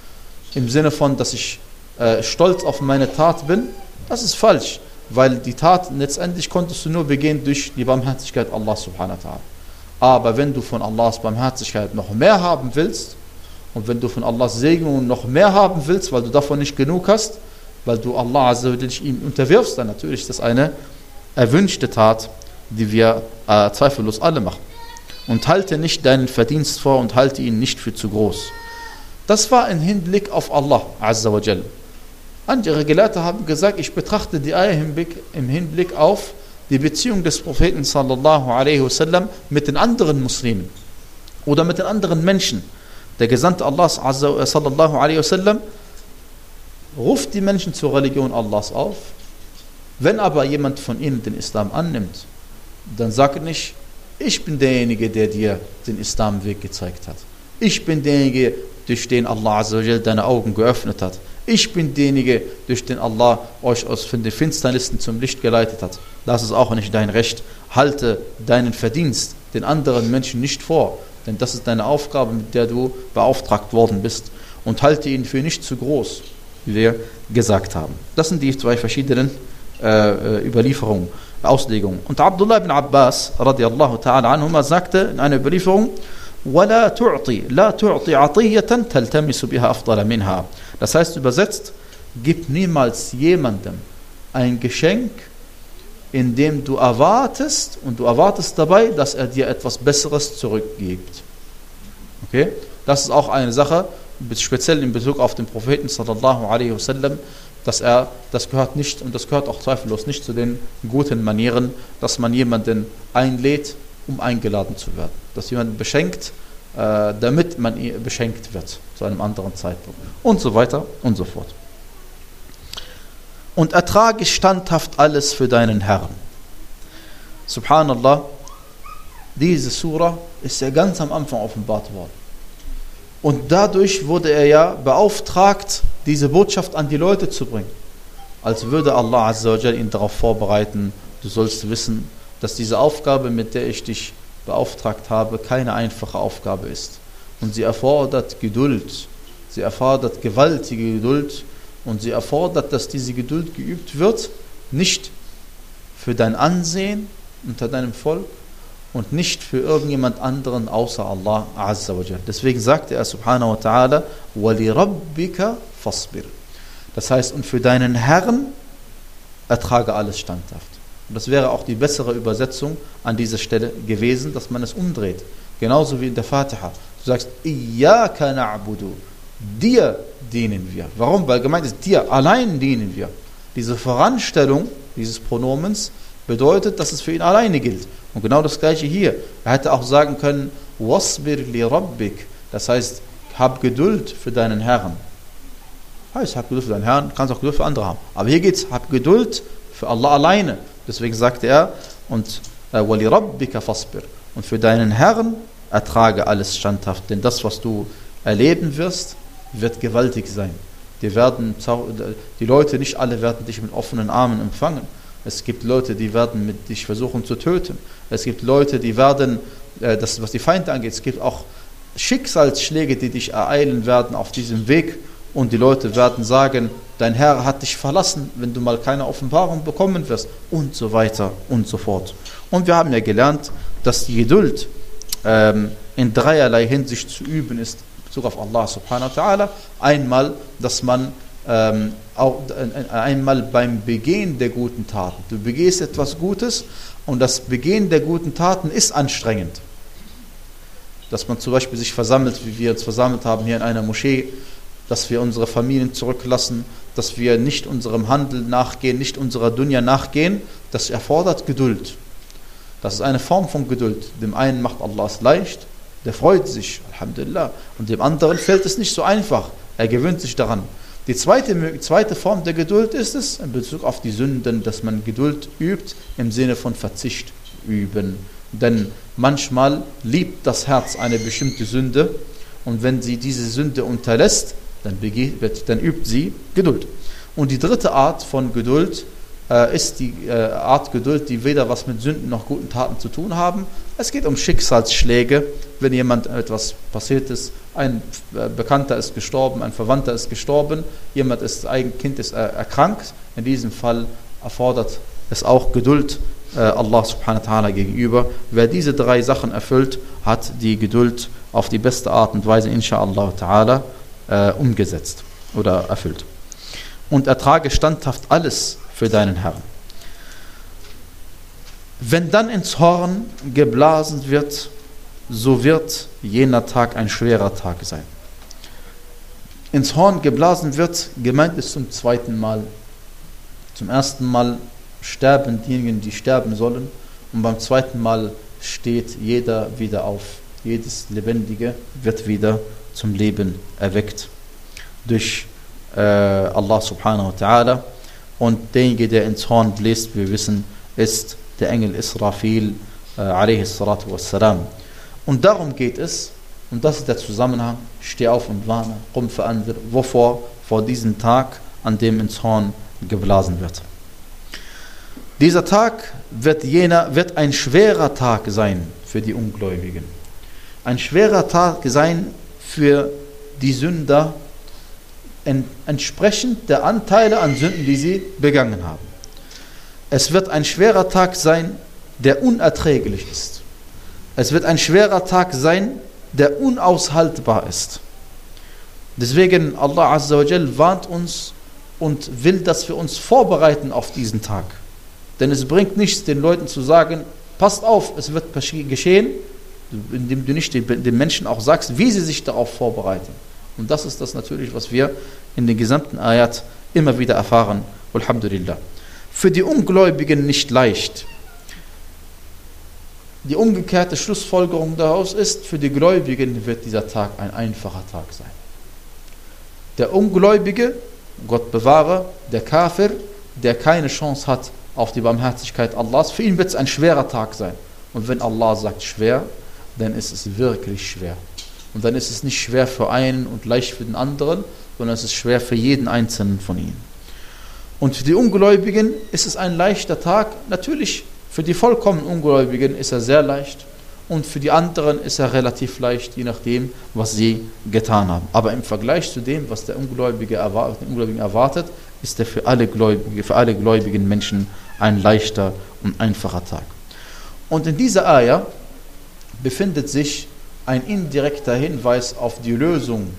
im Sinne von, dass ich äh, stolz auf meine Tat bin, das ist falsch, weil die Tat letztendlich konntest du nur begehen durch die Barmherzigkeit Allah subhanahu wa ta'ala. Aber wenn du von Allahs Barmherzigkeit noch mehr haben willst und wenn du von Allahs Segnungen noch mehr haben willst, weil du davon nicht genug hast, weil du Allah azza wa jalla ihm unterwirfst, dann natürlich ist das eine erwünschte Tat, die wir äh, zweifellos alle machen. Und halte nicht deinen Verdienst vor und halte ihn nicht für zu groß. Das war im Hinblick auf Allah azza wa jalla. Andere Gelehrte haben gesagt, ich betrachte die Eier im Hinblick auf die Beziehung des Propheten sallallahu alaihi wasallam mit den anderen Muslimen oder mit den anderen Menschen. Der Gesandte Allahs sallallahu alaihi wasallam ruft die Menschen zur Religion Allahs auf. Wenn aber jemand von ihnen den Islam annimmt, dann sage nicht, ich bin derjenige, der dir den Islamweg gezeigt hat. Ich bin derjenige, durch den Allah azza wa jalla deine Augen geöffnet hat. Ich bin derjenige, durch den Allah euch aus den Finsternissen zum Licht geleitet hat. Das ist auch nicht dein Recht. Halte deinen Verdienst den anderen Menschen nicht vor, denn das ist deine Aufgabe, mit der du beauftragt worden bist. Und halte ihn für nicht zu groß, wie wir gesagt haben. Das sind die zwei verschiedenen äh, Überlieferungen, Auslegungen. Und Abdullah ibn Abbas radiallahu ta'ala anhuma sagte in einer Überlieferung, وَلَا تُعْطِي لَا تُعْطِي عَطِيَّةً تَلْتَمِسُ بِهَا أَفْضَلَ مِنْهَا. Das heißt übersetzt, gib niemals jemandem ein Geschenk, in dem du erwartest und du erwartest dabei, dass er dir etwas Besseres zurückgibt. Okay? Das ist auch eine Sache, speziell in Bezug auf den Propheten sallallahu alaihi wasallam, dass er, das gehört nicht und das gehört auch zweifellos nicht zu den guten Manieren, dass man jemanden einlädt, um eingeladen zu werden. Dass jemand beschenkt, äh, damit man beschenkt wird zu einem anderen Zeitpunkt. Und so weiter und so fort. Und ertrage standhaft alles für deinen Herrn. Subhanallah, diese Surah ist ja ganz am Anfang offenbart worden. Und dadurch wurde er ja beauftragt, diese Botschaft an die Leute zu bringen. Als würde Allah azza wa jalla ihn darauf vorbereiten, du sollst wissen, dass diese Aufgabe, mit der ich dich beauftragt habe, keine einfache Aufgabe ist. Und sie erfordert Geduld. Sie erfordert gewaltige Geduld. Und sie erfordert, dass diese Geduld geübt wird, nicht für dein Ansehen unter deinem Volk und nicht für irgendjemand anderen außer Allah azza wa jalla. Deswegen sagte er subhanahu wa ta'ala, وَلِرَبِّكَ فَاصْبِرْ. Das heißt, und für deinen Herrn ertrage alles standhaft. Und das wäre auch die bessere Übersetzung an dieser Stelle gewesen, dass man es umdreht. Genauso wie in der Fatiha. Du sagst, Iyyaka na'budu. Dir dienen wir. Warum? Weil gemeint ist, dir allein dienen wir. Diese Voranstellung dieses Pronomens bedeutet, dass es für ihn alleine gilt. Und genau das gleiche hier. Er hätte auch sagen können, Wasbir li Rabbik. Das heißt, hab Geduld für deinen Herrn. Heißt, hab Geduld für deinen Herrn, kannst auch Geduld für andere haben. Aber hier geht es, hab Geduld für Allah alleine. Deswegen sagte er, und wali rabbika fasbir. Und für deinen Herrn ertrage alles standhaft. Denn das, was du erleben wirst, wird gewaltig sein. Die, werden, die Leute, nicht alle werden dich mit offenen Armen empfangen. Es gibt Leute, die werden mit dich versuchen zu töten. Es gibt Leute, die werden, das, was die Feinde angeht, es gibt auch Schicksalsschläge, die dich ereilen werden auf diesem Weg. Und die Leute werden sagen, dein Herr hat dich verlassen, wenn du mal keine Offenbarung bekommen wirst. Und so weiter und so fort. Und wir haben ja gelernt, dass die Geduld ähm, in dreierlei Hinsicht zu üben ist, in Bezug auf Allah subhanahu wa ta'ala. Einmal, dass man ähm, auch, äh, einmal beim Begehen der guten Taten. Du begehst etwas Gutes und das Begehen der guten Taten ist anstrengend. Dass man zum Beispiel sich versammelt, wie wir uns versammelt haben hier in einer Moschee, dass wir unsere Familien zurücklassen, dass wir nicht unserem Handel nachgehen, nicht unserer Dunya nachgehen, das erfordert Geduld. Das ist eine Form von Geduld. Dem einen macht Allah es leicht, der freut sich, Alhamdulillah, und dem anderen fällt es nicht so einfach, er gewöhnt sich daran. Die zweite, zweite Form der Geduld ist es, in Bezug auf die Sünden, dass man Geduld übt, im Sinne von Verzicht üben. Denn manchmal liebt das Herz eine bestimmte Sünde und wenn sie diese Sünde unterlässt, Dann, begeht, dann übt sie Geduld. Und die dritte Art von Geduld äh, ist die äh, Art Geduld, die weder was mit Sünden noch guten Taten zu tun haben. Es geht um Schicksalsschläge, wenn jemand etwas passiert ist, ein äh, Bekannter ist gestorben, ein Verwandter ist gestorben, jemand ist, ein Kind ist äh, erkrankt. In diesem Fall erfordert es auch Geduld äh, Allah subhanahu wa ta'ala gegenüber. Wer diese drei Sachen erfüllt, hat die Geduld auf die beste Art und Weise, inshallah ta'ala, äh, umgesetzt oder erfüllt. Und ertrage standhaft alles für deinen Herrn. Wenn dann ins Horn geblasen wird, so wird jener Tag ein schwerer Tag sein. Ins Horn geblasen wird, gemeint ist zum zweiten Mal. Zum ersten Mal sterben diejenigen, die sterben sollen, und beim zweiten Mal steht jeder wieder auf. Jedes Lebendige wird wieder zum Leben erweckt durch äh, Allah subhanahu wa ta'ala. Und derjenige, der ins Horn bläst, wir wissen, ist der Engel Israfil äh, alaihi salatu wassalam. Und darum geht es, und das ist der Zusammenhang: Steh auf und warne, qum fa'anzir. Wovor? Vor diesem Tag, an dem ins Horn geblasen wird. Dieser Tag wird, jener, wird ein schwerer Tag sein für die Ungläubigen. Ein schwerer Tag sein für die Sünder, entsprechend der Anteile an Sünden, die sie begangen haben. Es wird ein schwerer Tag sein, der unerträglich ist. Es wird ein schwerer Tag sein, der unaushaltbar ist. Deswegen Allah Azza wa Jal warnt uns und will, dass wir uns vorbereiten auf diesen Tag. Denn es bringt nichts, den Leuten zu sagen, passt auf, es wird geschehen, indem du nicht den Menschen auch sagst, wie sie sich darauf vorbereiten. Und das ist das natürlich, was wir in den gesamten Ayat immer wieder erfahren. Alhamdulillah. Für die Ungläubigen nicht leicht. Die umgekehrte Schlussfolgerung daraus ist, für die Gläubigen wird dieser Tag ein einfacher Tag sein. Der Ungläubige, Gott bewahre, der Kafir, der keine Chance hat auf die Barmherzigkeit Allahs, für ihn wird es ein schwerer Tag sein. Und wenn Allah sagt schwer, dann ist es wirklich schwer. Und dann ist es nicht schwer für einen und leicht für den anderen, sondern es ist schwer für jeden Einzelnen von ihnen. Und für die Ungläubigen ist es ein leichter Tag. Natürlich, für die vollkommen Ungläubigen ist er sehr leicht. Und für die anderen ist er relativ leicht, je nachdem, was sie getan haben. Aber im Vergleich zu dem, was der Ungläubige erwartet, den Ungläubigen erwartet, ist er für alle Gläubige, für alle gläubigen Menschen ein leichter und einfacher Tag. Und in dieser Ayah befindet sich ein indirekter Hinweis auf die Lösung.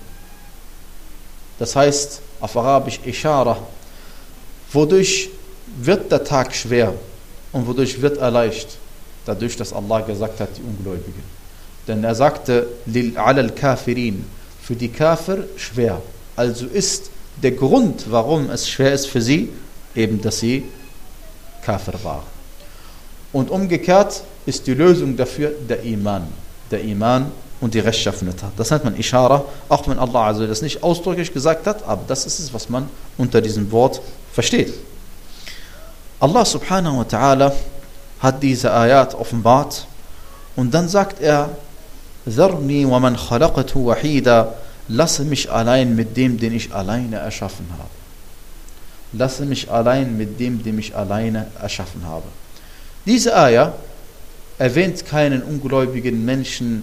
Das heißt auf Arabisch Ishara. Wodurch wird der Tag schwer und wodurch wird er leicht? Dadurch, dass Allah gesagt hat, die Ungläubigen. Denn er sagte, lil alal kafirin, für die Kafir schwer. Also ist der Grund, warum es schwer ist für sie, eben, dass sie Kafir waren. Und umgekehrt ist die Lösung dafür der Iman. Der Iman und die rechtschaffene Tat. Das nennt man Ishara, auch wenn Allah also das nicht ausdrücklich gesagt hat, aber das ist es, was man unter diesem Wort versteht. Allah subhanahu wa ta'ala hat diese Ayat offenbart und dann sagt er, Zarni wa man khalaqtu wahida, lasse mich allein mit dem, den ich alleine erschaffen habe. Lasse mich allein mit dem, den ich alleine erschaffen habe. Diese Ayah erwähnt keinen ungläubigen Menschen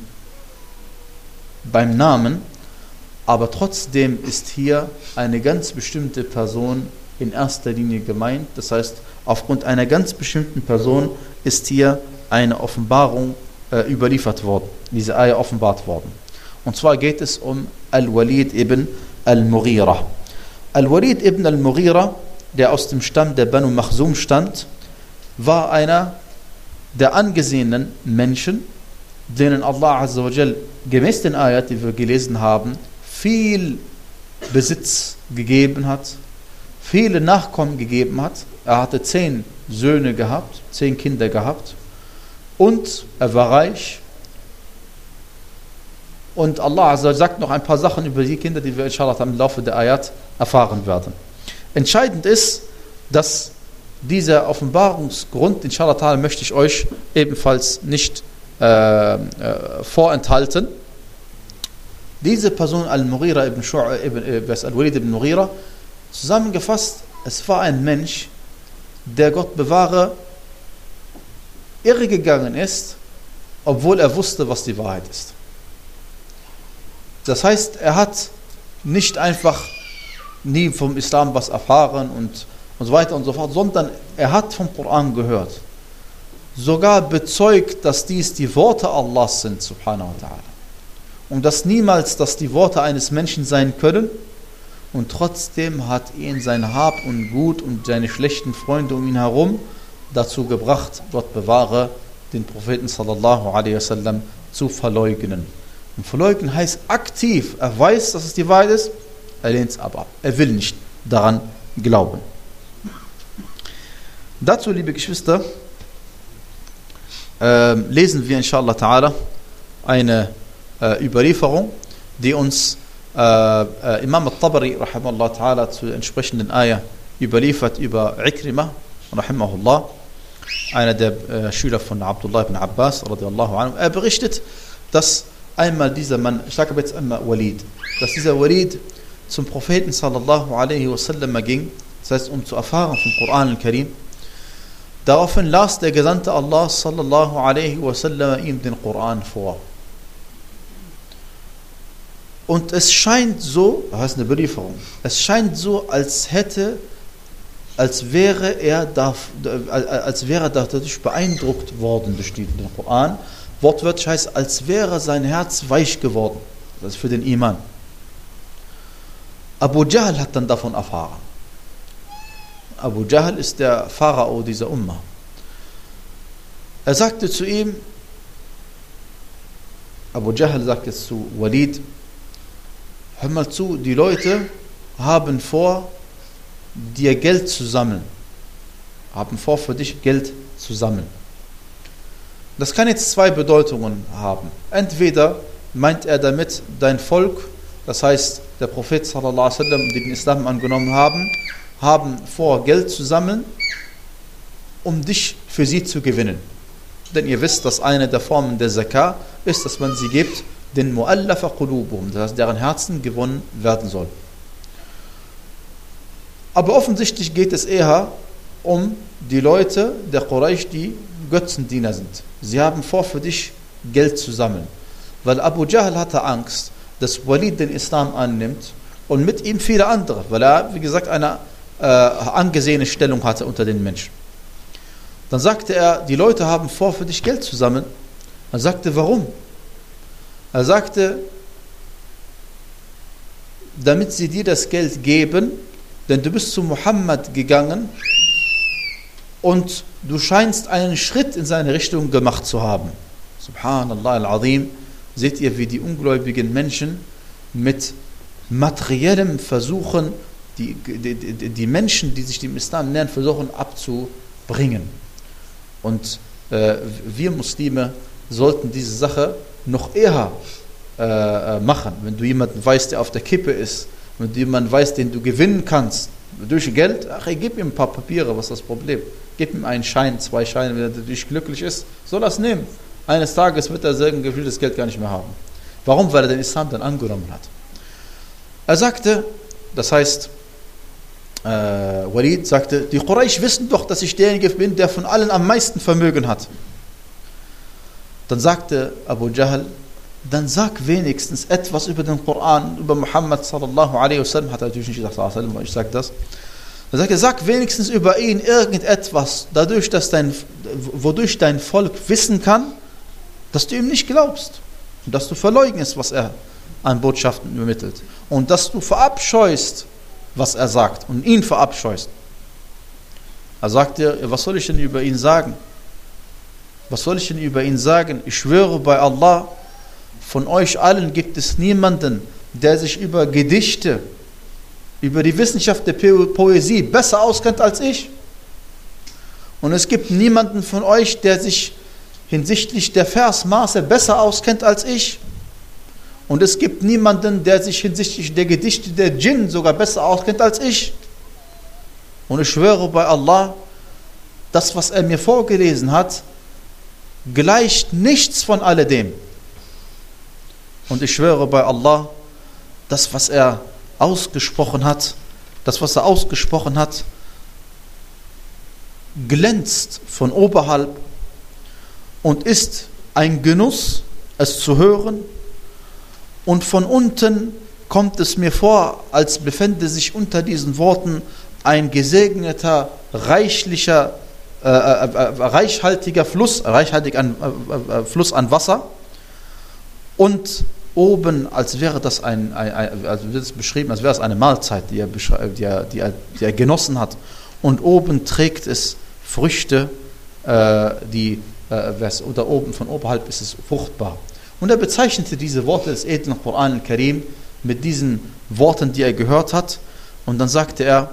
beim Namen, aber trotzdem ist hier eine ganz bestimmte Person in erster Linie gemeint. Das heißt, aufgrund einer ganz bestimmten Person ist hier eine Offenbarung äh, überliefert worden, diese Ayah offenbart worden. Und zwar geht es um Al-Walid ibn Al-Mughira. Al-Walid ibn Al-Mughira, der aus dem Stamm der Banu Makhzum stand, war einer der angesehenen Menschen, denen Allah Azza wa Jal gemäß den Ayat, die wir gelesen haben, viel Besitz gegeben hat, viele Nachkommen gegeben hat. Er hatte zehn Söhne gehabt, zehn Kinder gehabt und er war reich. Und Allah Azza wa Jal sagt noch ein paar Sachen über die Kinder, die wir inshallah im Laufe der Ayat erfahren werden. Entscheidend ist, dass dieser Offenbarungsgrund, inshallah möchte ich euch ebenfalls nicht äh, äh, vorenthalten. Diese Person Al-Mughira ibn Shu'a, ibn, äh, Al-Walid ibn Mughira, zusammengefasst, es war ein Mensch, der Gott bewahre, irregegangen ist, obwohl er wusste, was die Wahrheit ist. Das heißt, er hat nicht einfach nie vom Islam was erfahren und, und so weiter und so fort, sondern er hat vom Koran gehört. Sogar bezeugt, dass dies die Worte Allahs sind, subhanahu wa ta'ala. Und dass niemals das die Worte eines Menschen sein können. Und trotzdem hat ihn sein Hab und Gut und seine schlechten Freunde um ihn herum dazu gebracht, Gott bewahre, den Propheten sallallahu alaihi wasallam zu verleugnen. Und verleugnen heißt aktiv, er weiß, dass es die Wahrheit ist, er lehnt es aber ab. Er will nicht daran glauben. Dazu, liebe Geschwister, äh, lesen wir inshallah ta'ala eine äh, Überlieferung, die uns äh, äh, Imam al-Tabari rahimahullah ta'ala zur entsprechenden Ayah überliefert über Ikrimah rahimahullah, einer der äh, Schüler von Abdullah ibn Abbas radiallahu anhu. Er berichtet, dass einmal dieser Mann, ich sage aber jetzt einmal Walid, dass dieser Walid zum Propheten sallallahu alaihi wasallam ging, das heißt, um zu erfahren vom Koran al-Karim. Daraufhin las der Gesandte Allah sallallahu alaihi wasallam ihm den Koran vor. Und es scheint so, das heißt eine Überlieferung, es scheint so, als hätte, als wäre er, da, als wäre er dadurch beeindruckt worden durch den Koran. Wortwörtlich heißt, als wäre sein Herz weich geworden. Das ist für den Iman. Abu Jahl hat dann davon erfahren. Abu Jahl ist der Pharao dieser Umma. Er sagte zu ihm, Abu Jahl sagte zu Walid, hör mal zu, die Leute haben vor, dir Geld zu sammeln. Haben vor, für dich Geld zu sammeln. Das kann jetzt zwei Bedeutungen haben. Entweder meint er damit dein Volk, das heißt der Prophet sallallahu alaihi wasallam, die den Islam angenommen haben, haben vor, Geld zu sammeln, um dich für sie zu gewinnen. Denn ihr wisst, dass eine der Formen der Zakah ist, dass man sie gibt, den Mu'allafa Qulubuhum, das heißt, deren Herzen gewonnen werden soll. Aber offensichtlich geht es eher um die Leute der Quraysh, die Götzendiener sind. Sie haben vor, für dich Geld zu sammeln. Weil Abu Jahl hatte Angst, dass Walid den Islam annimmt und mit ihm viele andere, weil er, wie gesagt, eine äh, angesehene Stellung hatte unter den Menschen. Dann sagte er, die Leute haben vor, für dich Geld zu sammeln. Er sagte, warum? Er sagte, damit sie dir das Geld geben, denn du bist zu Muhammad gegangen und du scheinst einen Schritt in seine Richtung gemacht zu haben. Subhanallah al-Azim. Seht ihr, wie die ungläubigen Menschen mit materiellem versuchen, die, die, die, die Menschen, die sich dem Islam nähern, versuchen abzubringen. Und äh, wir Muslime sollten diese Sache noch eher äh, machen. Wenn du jemanden weißt, der auf der Kippe ist, wenn du jemanden weißt, den du gewinnen kannst, durch Geld, ach, ey, gib ihm ein paar Papiere, was ist das Problem? Gib ihm einen Schein, zwei Scheine, wenn er dadurch glücklich ist, soll er es nehmen. Eines Tages wird er selten Gefühl das Geld gar nicht mehr haben. Warum? Weil er den Islam dann angenommen hat. Er sagte, das heißt, äh, Walid sagte, die Quraysh wissen doch, dass ich derjenige bin, der von allen am meisten Vermögen hat. Dann sagte Abu Jahl, dann sag wenigstens etwas über den Koran, über Muhammad sallallahu alaihi wasallam, hat er natürlich nicht gesagt, sallallahu alaihi wasallam, ich sage das. Er sagte, sag wenigstens über ihn irgendetwas, dadurch, dass dein, wodurch dein Volk wissen kann, dass du ihm nicht glaubst und dass du verleugnest, was er an Botschaften übermittelt und dass du verabscheust, was er sagt und ihn verabscheust. Er sagte, was soll ich denn über ihn sagen? Was soll ich denn über ihn sagen? Ich schwöre bei Allah, von euch allen gibt es niemanden, der sich über Gedichte, über die Wissenschaft der Poesie besser auskennt als ich. Und es gibt niemanden von euch, der sich hinsichtlich der Versmaße besser auskennt als ich. Und es gibt niemanden, der sich hinsichtlich der Gedichte der Djinn sogar besser auskennt als ich. Und ich schwöre bei Allah, das, was er mir vorgelesen hat, gleicht nichts von alledem. Und ich schwöre bei Allah, das, was er ausgesprochen hat, das, was er ausgesprochen hat, glänzt von oberhalb und ist ein Genuss, es zu hören. Und von unten kommt es mir vor, als befände sich unter diesen Worten ein gesegneter, reichlicher, äh, äh, äh, reichhaltiger Fluss, reichhaltig an, äh, äh, Fluss an Wasser. Und oben, als wäre das ein, ein, ein also wird es beschrieben, als wäre es eine Mahlzeit, die er, die er, die er, die er genossen hat. Und oben trägt es Früchte, äh, die, äh, oder oben, von oberhalb ist es fruchtbar. Und er bezeichnete diese Worte des edlen Koran al-Karim mit diesen Worten, die er gehört hat. Und dann sagte er,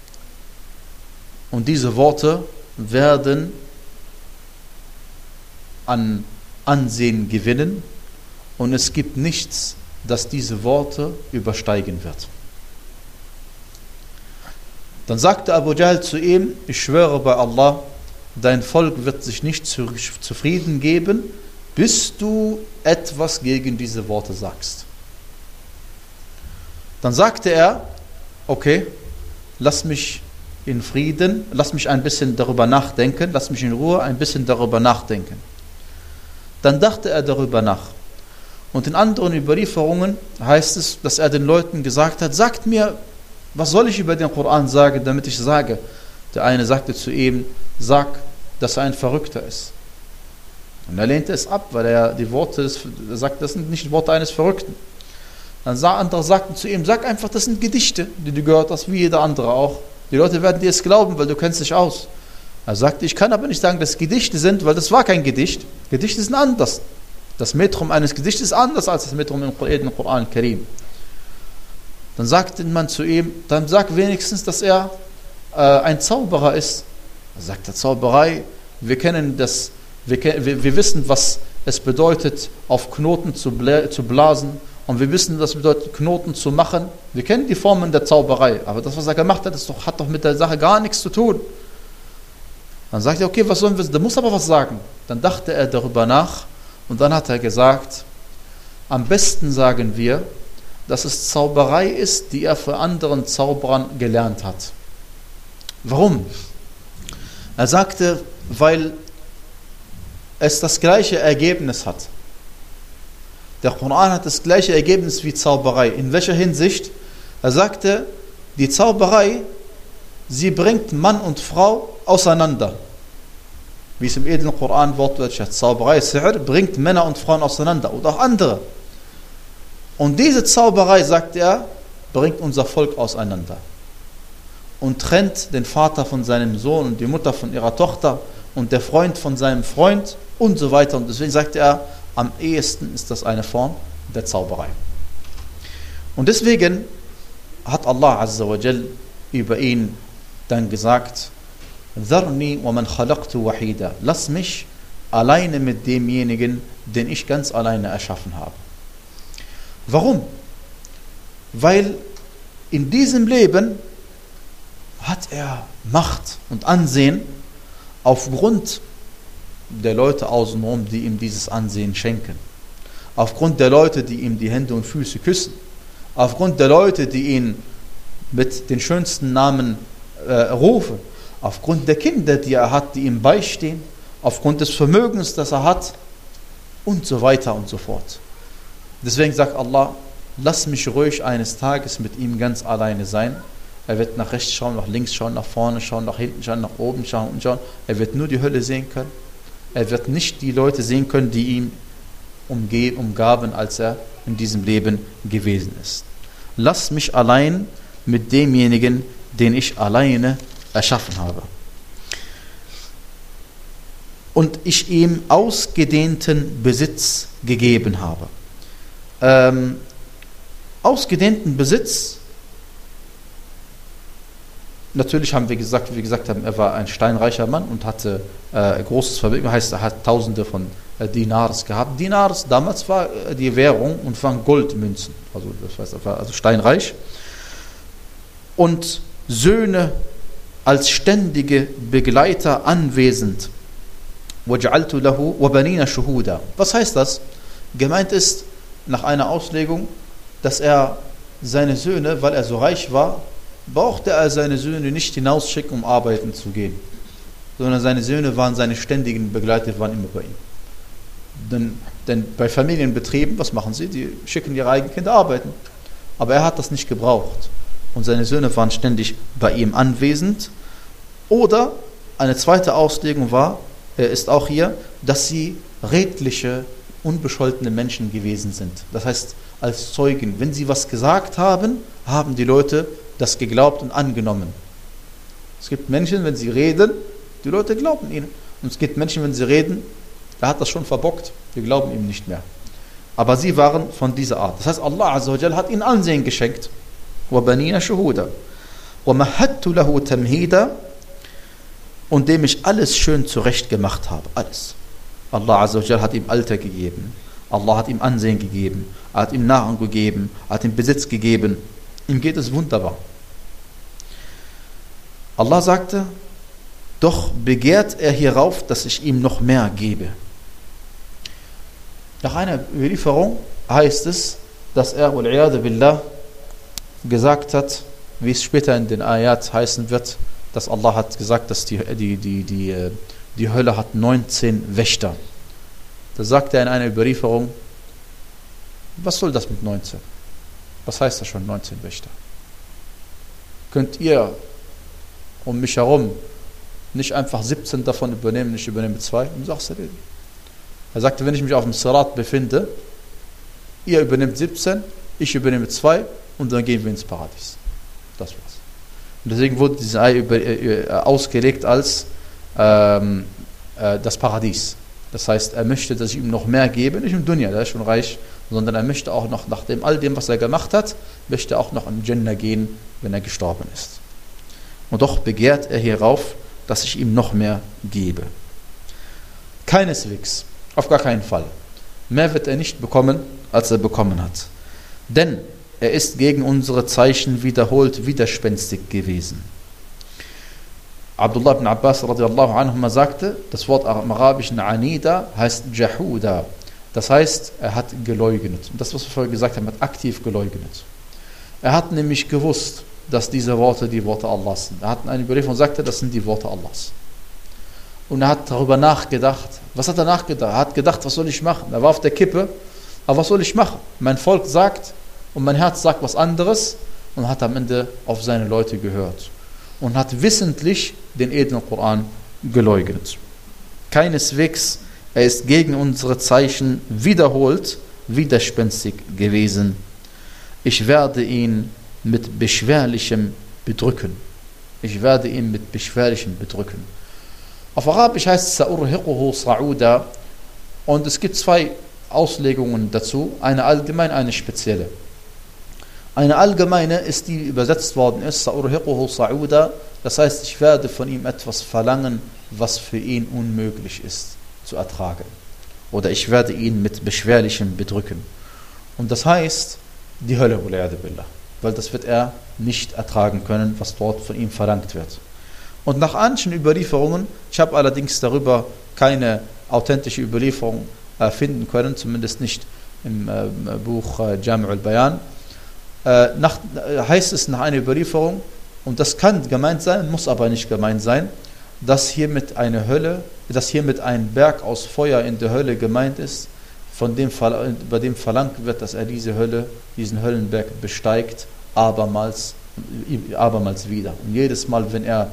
und diese Worte werden an Ansehen gewinnen und es gibt nichts, das diese Worte übersteigen wird. Dann sagte Abu Jahl zu ihm, ich schwöre bei Allah, dein Volk wird sich nicht zufrieden geben, bis du etwas gegen diese Worte sagst. Dann sagte er, okay, lass mich in Frieden, lass mich ein bisschen darüber nachdenken, lass mich in Ruhe ein bisschen darüber nachdenken. Dann dachte er darüber nach. Und in anderen Überlieferungen heißt es, dass er den Leuten gesagt hat, sagt mir, was soll ich über den Koran sagen, damit ich sage? Der eine sagte zu ihm, sag, dass er ein Verrückter ist. Und er lehnte es ab, weil er die Worte, des, er sagt, das sind nicht die Worte eines Verrückten. Dann andere sagten zu ihm, sag einfach, das sind Gedichte, die du gehört hast, wie jeder andere auch. Die Leute werden dir es glauben, weil du kennst dich aus. Er sagte, ich kann aber nicht sagen, dass es Gedichte sind, weil das war kein Gedicht. Gedichte sind anders. Das Metrum eines Gedichtes ist anders als das Metrum im Koran al-Karim. Dann sagte man zu ihm, dann sag wenigstens, dass er äh, ein Zauberer ist. Er sagte, Zauberei, wir kennen das, wir, wir, wir wissen, was es bedeutet, auf Knoten zu, bla- zu blasen. Und wir wissen, was es bedeutet, Knoten zu machen. Wir kennen die Formen der Zauberei. Aber das, was er gemacht hat, ist doch, hat doch mit der Sache gar nichts zu tun. Dann sagte er, okay, was sollen wir, der muss aber was sagen. Dann dachte er darüber nach und dann hat er gesagt, am besten sagen wir, dass es Zauberei ist, die er für anderen Zauberern gelernt hat. Warum? Er sagte, weil es das gleiche Ergebnis hat. Der Koran hat das gleiche Ergebnis wie Zauberei. In welcher Hinsicht? Er sagte, die Zauberei, sie bringt Mann und Frau auseinander. Wie es im edlen Koran wortwörtlich heißt, Zauberei, Sihr, bringt Männer und Frauen auseinander und auch andere. Und diese Zauberei, sagt er, bringt unser Volk auseinander. Und trennt den Vater von seinem Sohn und die Mutter von ihrer Tochter und der Freund von seinem Freund und so weiter. Und deswegen sagt er, am ehesten ist das eine Form der Zauberei. Und deswegen hat Allah Azza wa Jal über ihn dann gesagt, Dharni wa man khalaqtu wahida. Lass mich alleine mit demjenigen, den ich ganz alleine erschaffen habe. Warum? Weil in diesem Leben hat er Macht und Ansehen aufgrund der Leute außenrum, die ihm dieses Ansehen schenken. Aufgrund der Leute, die ihm die Hände und Füße küssen. Aufgrund der Leute, die ihn mit den schönsten Namen äh, rufen. Aufgrund der Kinder, die er hat, die ihm beistehen. Aufgrund des Vermögens, das er hat. Und so weiter und so fort. Deswegen sagt Allah, lass mich ruhig eines Tages mit ihm ganz alleine sein. Er wird nach rechts schauen, nach links schauen, nach vorne schauen, nach hinten schauen, nach oben schauen und schauen. Er wird nur die Hölle sehen können. Er wird nicht die Leute sehen können, die ihn umge- umgaben, als er in diesem Leben gewesen ist. Lass mich allein mit demjenigen, den ich alleine erschaffen habe. Und ich ihm ausgedehnten Besitz gegeben habe. Ähm, ausgedehnten Besitz, natürlich haben wir gesagt, wie wir gesagt haben, er war ein steinreicher Mann und hatte äh, großes Vermögen, heißt, er hat Tausende von äh, Dinars gehabt. Dinars, damals war äh, die Währung und waren Goldmünzen, also das heißt, er war also steinreich. Und Söhne als ständige Begleiter anwesend. وَجَعَلْتُ لَهُ وَبَنِينَ شُهُودًا. Was heißt das? Gemeint ist, nach einer Auslegung, dass er seine Söhne, weil er so reich war, brauchte er seine Söhne nicht hinausschicken, um arbeiten zu gehen. sondern seine Söhne waren seine ständigen Begleiter, waren immer bei ihm. Denn, denn bei Familienbetrieben, was machen sie? Die schicken ihre eigenen Kinder arbeiten. Aber er hat das nicht gebraucht. Und seine Söhne waren ständig bei ihm anwesend. Oder eine zweite Auslegung war, er ist auch hier, dass sie redliche, unbescholtene Menschen gewesen sind. Das heißt, als Zeugen, wenn sie was gesagt haben, haben die Leute das geglaubt und angenommen. Es gibt Menschen, wenn sie reden, die Leute glauben ihnen. Und es gibt Menschen, wenn sie reden, er hat das schon verbockt, wir glauben ihm nicht mehr. Aber sie waren von dieser Art. Das heißt, Allah Azza wa Jal hat ihnen Ansehen geschenkt. وَبَنِينَ شُهُودًا وَمَهَدْتُ لَهُ تَمْهِيدًا, und dem ich alles schön zurecht gemacht habe. Alles. Allah Azza wa Jal hat ihm Alter gegeben. Allah hat ihm Ansehen gegeben. Er hat ihm Nahrung gegeben. Er hat ihm Besitz gegeben. Ihm geht es wunderbar. Allah sagte, doch begehrt er hierauf, dass ich ihm noch mehr gebe. Nach einer Überlieferung heißt es, dass er, wal-iyadu billah, gesagt hat, wie es später in den Ayat heißen wird, dass Allah hat gesagt, dass die, die, die, die, die Hölle hat neunzehn Wächter. Da sagt er in einer Überlieferung, was soll das mit neunzehn? Was heißt das schon, neunzehn Wächter? Könnt ihr um mich herum nicht einfach siebzehn davon übernehmen, ich übernehme zwei? Und sagst du, er sagte, wenn ich mich auf dem Sirat befinde, ihr übernehmt siebzehn, ich übernehme zwei und dann gehen wir ins Paradies. Das war's. Und deswegen wurde diese Ei über, äh, ausgelegt als ähm, äh, das Paradies. Das heißt, er möchte, dass ich ihm noch mehr gebe, nicht im Dunya, der ist schon reich, sondern er möchte auch noch, nach dem, all dem, was er gemacht hat, möchte auch noch in Jannah gehen, wenn er gestorben ist. Und doch begehrt er hierauf, dass ich ihm noch mehr gebe. Keineswegs, auf gar keinen Fall. Mehr wird er nicht bekommen, als er bekommen hat. Denn er ist gegen unsere Zeichen wiederholt widerspenstig gewesen. Abdullah ibn Abbas radiallahu anhu sagte, das Wort im Arabischen Anida heißt Jahuda. Das heißt, er hat geleugnet. Und das, was wir vorher gesagt haben, hat aktiv geleugnet. Er hat nämlich gewusst, dass diese Worte die Worte Allahs sind. Er hat einen Überlieferung und sagte, das sind die Worte Allahs. Und er hat darüber nachgedacht. Was hat er nachgedacht? Er hat gedacht, was soll ich machen? Er war auf der Kippe. Aber was soll ich machen? Mein Volk sagt und mein Herz sagt was anderes, und hat am Ende auf seine Leute gehört. Und hat wissentlich den edlen Koran geleugnet. Keineswegs, er ist gegen unsere Zeichen wiederholt widerspenstig gewesen. Ich werde ihn mit Beschwerlichem bedrücken. Ich werde ihn mit Beschwerlichem bedrücken. Auf Arabisch heißt es Sa'urhiquhu Sa'uda, und es gibt zwei Auslegungen dazu, eine allgemeine, eine spezielle. Eine allgemeine ist die, übersetzt worden ist, Sa'urhiquhu Sa'uda, das heißt, ich werde von ihm etwas verlangen, was für ihn unmöglich ist zu ertragen. Oder ich werde ihn mit Beschwerlichem bedrücken. Und das heißt, die Hölle, billah, weil das wird er nicht ertragen können, was dort von ihm verlangt wird. Und nach anderen Überlieferungen, ich habe allerdings darüber keine authentische Überlieferung äh, finden können, zumindest nicht im äh, Buch äh, Jami' al-Bayan, äh, nach, äh, heißt es nach einer Überlieferung, und das kann gemeint sein, muss aber nicht gemeint sein, dass hiermit eine Hölle, dass hiermit ein Berg aus Feuer in der Hölle gemeint ist, von dem, bei dem verlangt wird, dass er diese Hölle, diesen Höllenberg besteigt, abermals, abermals wieder. Und jedes Mal, wenn er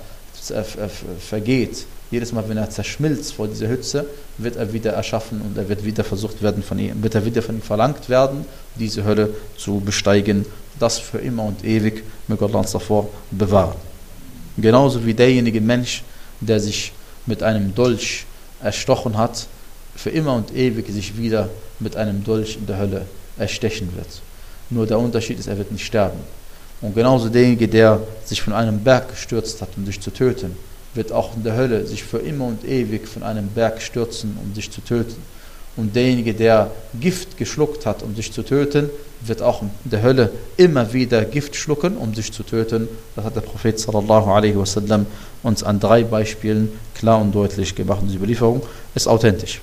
vergeht, jedes Mal, wenn er zerschmilzt vor dieser Hitze, wird er wieder erschaffen und er wird wieder versucht werden von ihm, wird er wieder von ihm verlangt werden, diese Hölle zu besteigen, das für immer und ewig, möge Allah uns davor bewahren. Genauso wie derjenige Mensch, der sich mit einem Dolch erstochen hat, für immer und ewig sich wieder mit einem Dolch in der Hölle erstechen wird. Nur der Unterschied ist, er wird nicht sterben. Und genauso derjenige, der sich von einem Berg gestürzt hat, um sich zu töten, wird auch in der Hölle sich für immer und ewig von einem Berg stürzen, um sich zu töten. Und derjenige, der Gift geschluckt hat, um sich zu töten, wird auch in der Hölle immer wieder Gift schlucken, um sich zu töten. Das hat der Prophet sallallahu alaihi wasallam uns an drei Beispielen klar und deutlich gemacht. Und die Überlieferung ist authentisch.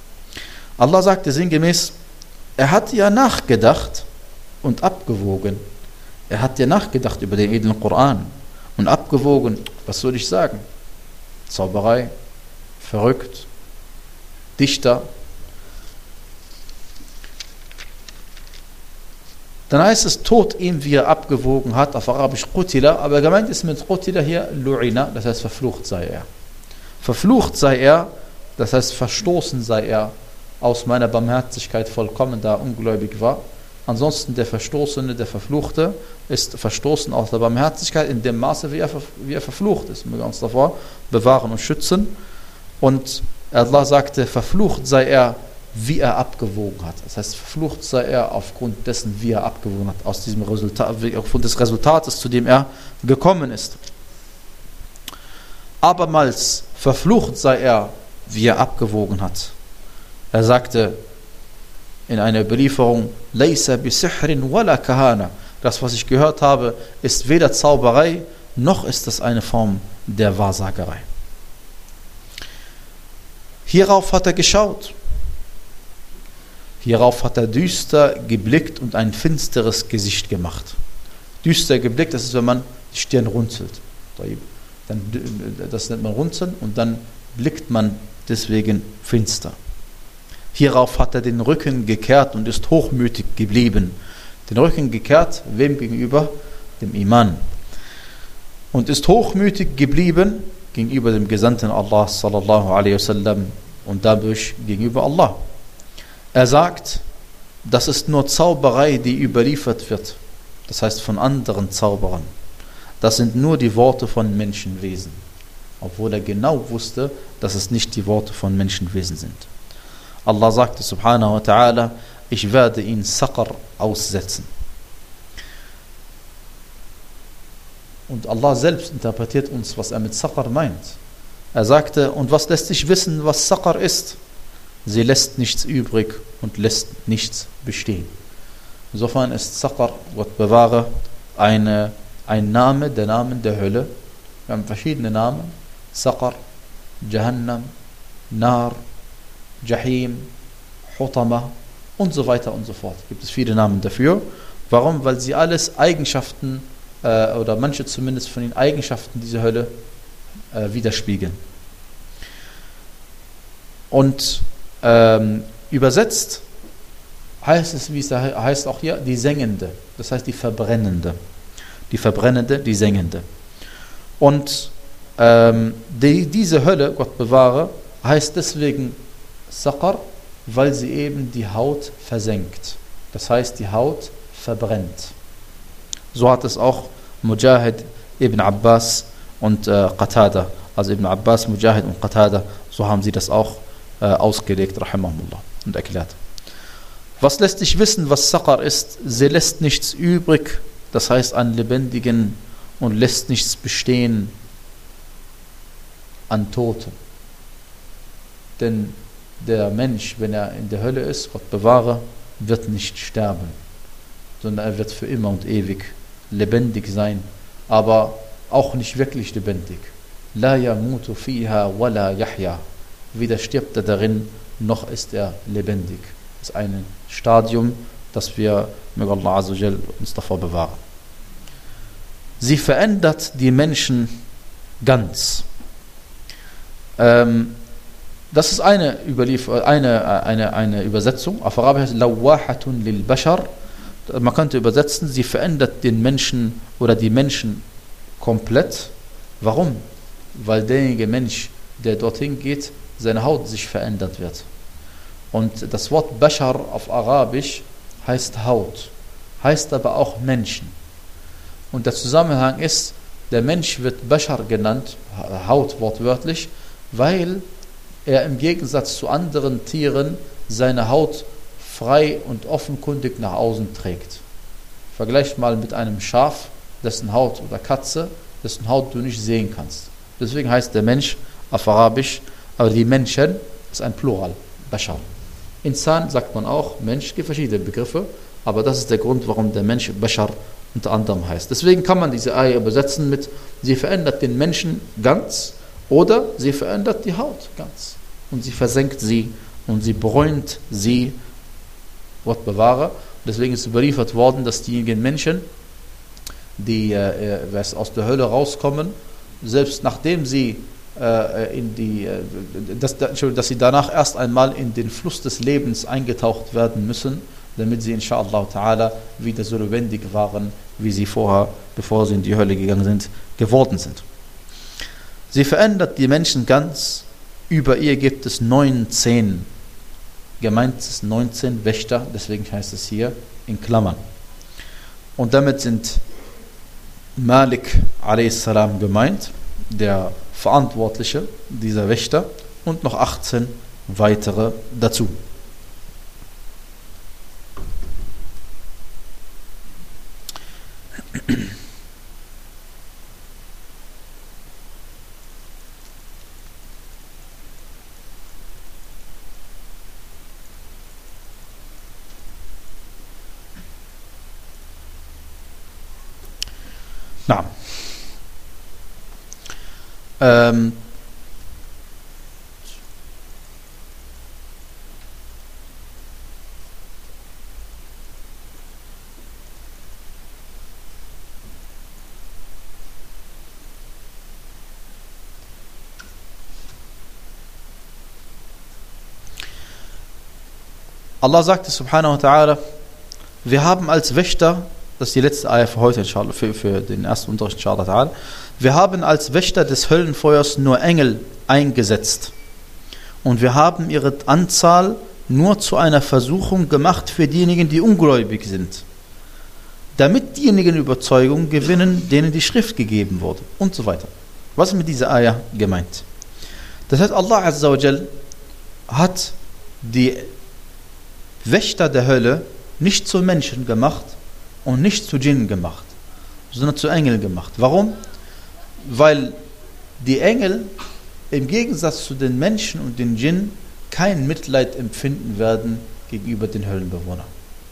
Allah sagte sinngemäß, er hat ja nachgedacht und abgewogen. Er hat ja nachgedacht über den edlen Koran und abgewogen, was soll ich sagen? Zauberei, verrückt, Dichter. Dann heißt es, Tod ihm, wie er abgewogen hat, auf Arabisch Qutila, aber gemeint ist mit Qutila hier Lu'ina, das heißt verflucht sei er. Verflucht sei er, das heißt verstoßen sei er aus meiner Barmherzigkeit vollkommen, da er ungläubig war. Ansonsten der Verstoßene, der Verfluchte, ist verstoßen aus der Barmherzigkeit in dem Maße, wie er, wie er verflucht ist. Wir uns davor bewahren und schützen. Und Allah sagte, verflucht sei er, wie er abgewogen hat. Das heißt, verflucht sei er aufgrund dessen, wie er abgewogen hat, aus diesem Resultat, aufgrund des Resultates, zu dem er gekommen ist. Abermals, verflucht sei er, wie er abgewogen hat. Er sagte in einer Überlieferung, Laysa bi sihrin wala kahana. Das, was ich gehört habe, ist weder Zauberei, noch ist es eine Form der Wahrsagerei. Hierauf hat er geschaut. Hierauf hat er düster geblickt und ein finsteres Gesicht gemacht. Düster geblickt, das ist, wenn man die Stirn runzelt. Dann, das nennt man runzeln und dann blickt man deswegen finster. Hierauf hat er den Rücken gekehrt und ist hochmütig geblieben. Den Rücken gekehrt, wem gegenüber? Dem Iman. Und ist hochmütig geblieben gegenüber dem Gesandten Allah sallallahu alaihi wasallam und dadurch gegenüber Allah. Er sagt, das ist nur Zauberei, die überliefert wird. Das heißt von anderen Zauberern. Das sind nur die Worte von Menschenwesen. Obwohl er genau wusste, dass es nicht die Worte von Menschenwesen sind. Allah sagte subhanahu wa ta'ala, ich werde ihn Saqar aussetzen. Und Allah selbst interpretiert uns, was er mit Saqar meint. Er sagte, und was lässt dich wissen, was Saqar ist? Sie lässt nichts übrig und lässt nichts bestehen. Insofern ist Saqar, Gott bewahre, eine, ein Name, der Namen der Hölle. Wir haben verschiedene Namen. Saqar, Jahannam, Nar, Jahim, Hutama und so weiter und so fort. Gibt es viele Namen dafür. Warum? Weil sie alles Eigenschaften äh, oder manche zumindest von den Eigenschaften dieser Hölle äh, widerspiegeln. Und ähm, übersetzt heißt es, wie es heißt auch hier, die Sengende. Das heißt die Verbrennende. Die Verbrennende, die Sengende. Und ähm, die, diese Hölle, Gott bewahre, heißt deswegen Saqar, weil sie eben die Haut versenkt. Das heißt, die Haut verbrennt. So hat es auch Mujahid, Ibn Abbas und äh, Qatada, also Ibn Abbas, Mujahid und Qatada, so haben sie das auch äh, ausgelegt, rahimahumullah, und erklärt. Was lässt dich wissen, was Saqar ist? Sie lässt nichts übrig, das heißt an Lebendigen, und lässt nichts bestehen an Toten. Denn der Mensch, wenn er in der Hölle ist, Gott bewahre, wird nicht sterben, sondern er wird für immer und ewig lebendig sein, aber auch nicht wirklich lebendig. La yamutu fiha wala yahya. Weder stirbt er darin, noch ist er lebendig. Das ist ein Stadium, das wir mit Allah Azza wa Jal uns davor bewahren. Sie verändert die Menschen ganz. Ähm, Das ist eine, Überlief- eine, eine, eine Übersetzung. Auf Arabisch heißt Lawahatun lil Bashar. Man könnte übersetzen, sie verändert den Menschen oder die Menschen komplett. Warum? Weil derjenige Mensch, der dorthin geht, seine Haut sich verändert wird. Und das Wort Bashar auf Arabisch heißt Haut, heißt aber auch Menschen. Und der Zusammenhang ist, der Mensch wird Bashar genannt, Haut wortwörtlich, weil er im Gegensatz zu anderen Tieren seine Haut frei und offenkundig nach außen trägt. Vergleicht mal mit einem Schaf, dessen Haut, oder Katze, dessen Haut du nicht sehen kannst. Deswegen heißt der Mensch auf Arabisch, aber die Menschen ist ein Plural, Bashar. Insan sagt man auch, Mensch, gibt verschiedene Begriffe, aber das ist der Grund, warum der Mensch Bashar unter anderem heißt. Deswegen kann man diese Ayah übersetzen mit, sie verändert den Menschen ganz, oder sie verändert die Haut ganz und sie versenkt sie und sie bräunt sie, Gott bewahre. Deswegen ist überliefert worden, dass diejenigen Menschen, die äh, aus der Hölle rauskommen, selbst nachdem sie äh, in die, äh, dass, dass sie danach erst einmal in den Fluss des Lebens eingetaucht werden müssen, damit sie inshallah ta'ala wieder so lebendig waren, wie sie vorher, bevor sie in die Hölle gegangen sind, geworden sind. Sie verändert die Menschen ganz. Über ihr gibt es neunzehn, gemeint ist neunzehn Wächter, deswegen heißt es hier in Klammern. Und damit sind Malik a s. gemeint, der Verantwortliche dieser Wächter, und noch achtzehn weitere dazu. Na. Ähm, Allah sagte subhanahu wa ta'ala, wir haben als Wächter, das ist die letzte Eier für heute, inshallah, für, für den ersten Unterricht, inshallah ta'ala, wir haben als Wächter des Höllenfeuers nur Engel eingesetzt und wir haben ihre Anzahl nur zu einer Versuchung gemacht für diejenigen, die ungläubig sind, damit diejenigen Überzeugung gewinnen, denen die Schrift gegeben wurde und so weiter. Was ist mit dieser Eier gemeint? Das heißt, Allah Azza wa Jal hat die Wächter der Hölle nicht zu Menschen gemacht und nicht zu Djinn gemacht, sondern zu Engeln gemacht. Warum? Weil die Engel im Gegensatz zu den Menschen und den Djinn kein Mitleid empfinden werden gegenüber den Höllenbewohnern.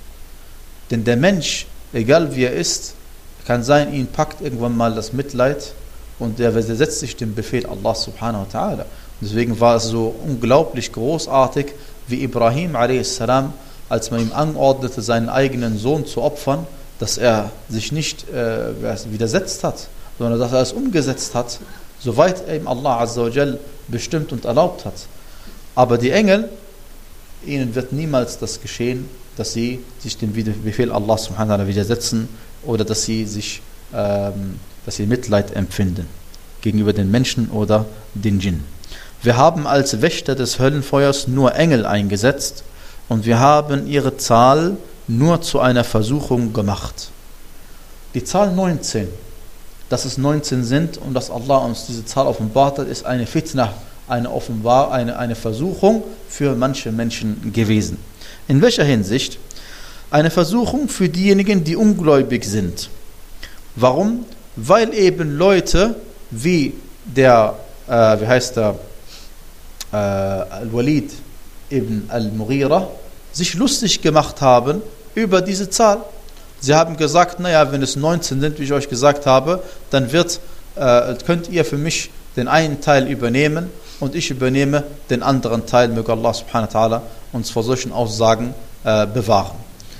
Denn der Mensch, egal wie er ist, kann sein, ihn packt irgendwann mal das Mitleid und der setzt sich dem Befehl Allah subhanahu wa ta'ala. Deswegen war es so unglaublich großartig, wie Ibrahim a s, als man ihm anordnete, seinen eigenen Sohn zu opfern, dass er sich nicht äh, widersetzt hat, sondern dass er es umgesetzt hat, soweit ihm Allah Azza wa Jal bestimmt und erlaubt hat. Aber die Engel, ihnen wird niemals das geschehen, dass sie sich dem Befehl Allah subhanahu wa ta'ala widersetzen oder dass sie sich, ähm, dass sie Mitleid empfinden gegenüber den Menschen oder den Djinn. Wir haben als Wächter des Höllenfeuers nur Engel eingesetzt und wir haben ihre Zahl nur zu einer Versuchung gemacht. Die Zahl neunzehn, dass es neunzehn sind und dass Allah uns diese Zahl offenbart hat, ist eine Fitna, eine, Offenbar, eine, eine Versuchung für manche Menschen gewesen. In welcher Hinsicht? Eine Versuchung für diejenigen, die ungläubig sind. Warum? Weil eben Leute wie der, äh, wie heißt der, äh, Al-Walid ibn Al-Mughira sich lustig gemacht haben über diese Zahl. Sie haben gesagt, naja, wenn es neunzehn sind, wie ich euch gesagt habe, dann wird, äh, könnt ihr für mich den einen Teil übernehmen und ich übernehme den anderen Teil. Möge Allah subhanahu wa ta'ala uns vor solchen Aussagen äh, bewahren.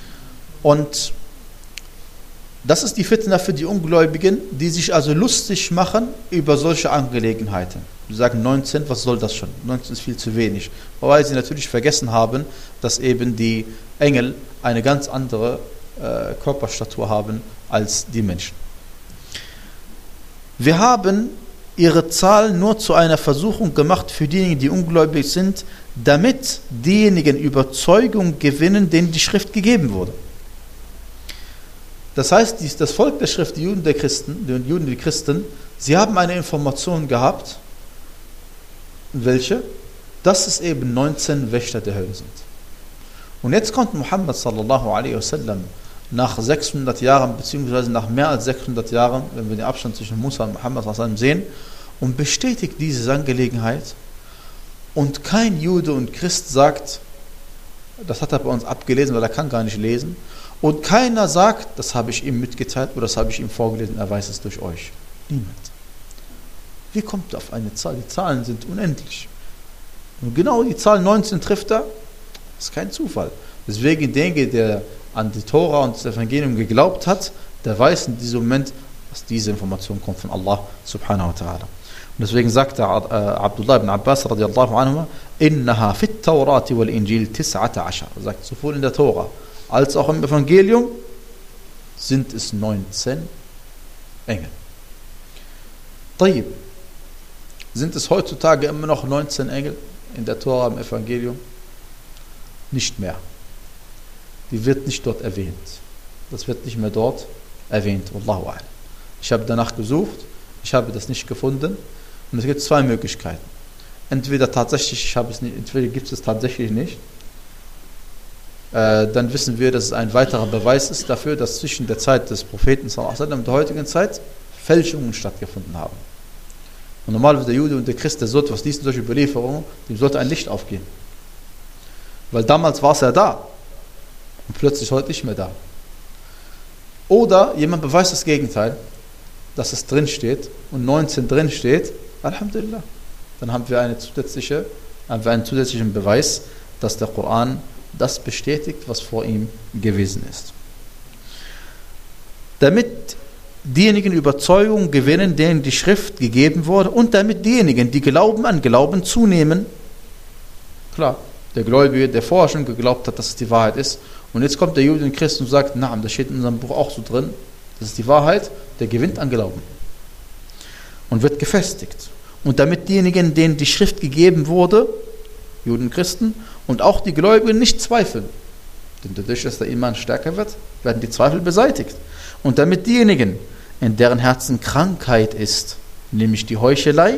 Und das ist die Fitna für die Ungläubigen, die sich also lustig machen über solche Angelegenheiten. Sie sagen neunzehn, was soll das schon? neunzehn ist viel zu wenig. Wobei sie natürlich vergessen haben, dass eben die Engel eine ganz andere äh, Körperstatur haben als die Menschen. Wir haben ihre Zahl nur zu einer Versuchung gemacht für diejenigen, die ungläubig sind, damit diejenigen Überzeugung gewinnen, denen die Schrift gegeben wurde. Das heißt, das Volk der Schrift, die Juden, der Christen, die Juden, die Christen, sie haben eine Information gehabt, welche, dass es eben neunzehn Wächter der Hölle sind. Und jetzt kommt Muhammad sallallahu alaihi wasallam nach sechshundert Jahren, beziehungsweise nach mehr als sechshundert Jahren, wenn wir den Abstand zwischen Musa und Muhammad sallallahu alaihi wasallam sehen, und bestätigt diese Angelegenheit. Und kein Jude und Christ sagt, das hat er bei uns abgelesen, weil er kann gar nicht lesen. Und keiner sagt, das habe ich ihm mitgeteilt oder das habe ich ihm vorgelesen, er weiß es durch euch. Niemand. Wie kommt er auf eine Zahl? Die Zahlen sind unendlich. Und genau die Zahl neunzehn trifft er, das ist kein Zufall. Deswegen denke, der an die Tora und das Evangelium geglaubt hat, der weiß in diesem Moment, dass diese Information kommt von Allah subhanahu wa ta'ala. deswegen sagte äh, Abdullah ibn Abbas radiallahu anhu, innaha fit Taurati wal Injil tis'ata ashar. Er sagt, sowohl in der Tora als auch im Evangelium sind es neunzehn Engel. Tayyib. Sind es heutzutage immer noch neunzehn Engel in der Tora, im Evangelium? Nicht mehr. Die wird nicht dort erwähnt. Das wird nicht mehr dort erwähnt. Wallahu a'lam. Ich habe danach gesucht, ich habe das nicht gefunden. Und es gibt zwei Möglichkeiten. Entweder tatsächlich, ich habe es nicht, entweder gibt es es tatsächlich nicht. Äh, dann wissen wir, dass es ein weiterer Beweis ist dafür, dass zwischen der Zeit des Propheten sallallahu alaihi wasallam und der heutigen Zeit Fälschungen stattgefunden haben. Und normalerweise der Jude und der Christ, der sollte, was liest solche Überlieferungen, dem sollte ein Licht aufgehen. Weil damals war es ja da. Und plötzlich heute nicht mehr da. Oder jemand beweist das Gegenteil, dass es drin steht und neunzehn drin steht. Alhamdulillah. Dann haben wir, eine zusätzliche, haben wir einen zusätzlichen Beweis, dass der Koran das bestätigt, was vor ihm gewesen ist. Damit diejenigen Überzeugung gewinnen, denen die Schrift gegeben wurde, und damit diejenigen, die Glauben an Glauben zunehmen. Klar, der Gläubige, der vorher schon geglaubt hat, dass es die Wahrheit ist, und jetzt kommt der Jude und Christ und sagt, na, das steht in unserem Buch auch so drin, das ist die Wahrheit, der gewinnt an Glauben und wird gefestigt. Und damit diejenigen, denen die Schrift gegeben wurde, Juden und Christen, und auch die Gläubigen nicht zweifeln. Denn dadurch, dass der Iman stärker wird, werden die Zweifel beseitigt. Und damit diejenigen, in deren Herzen Krankheit ist, nämlich die Heuchelei,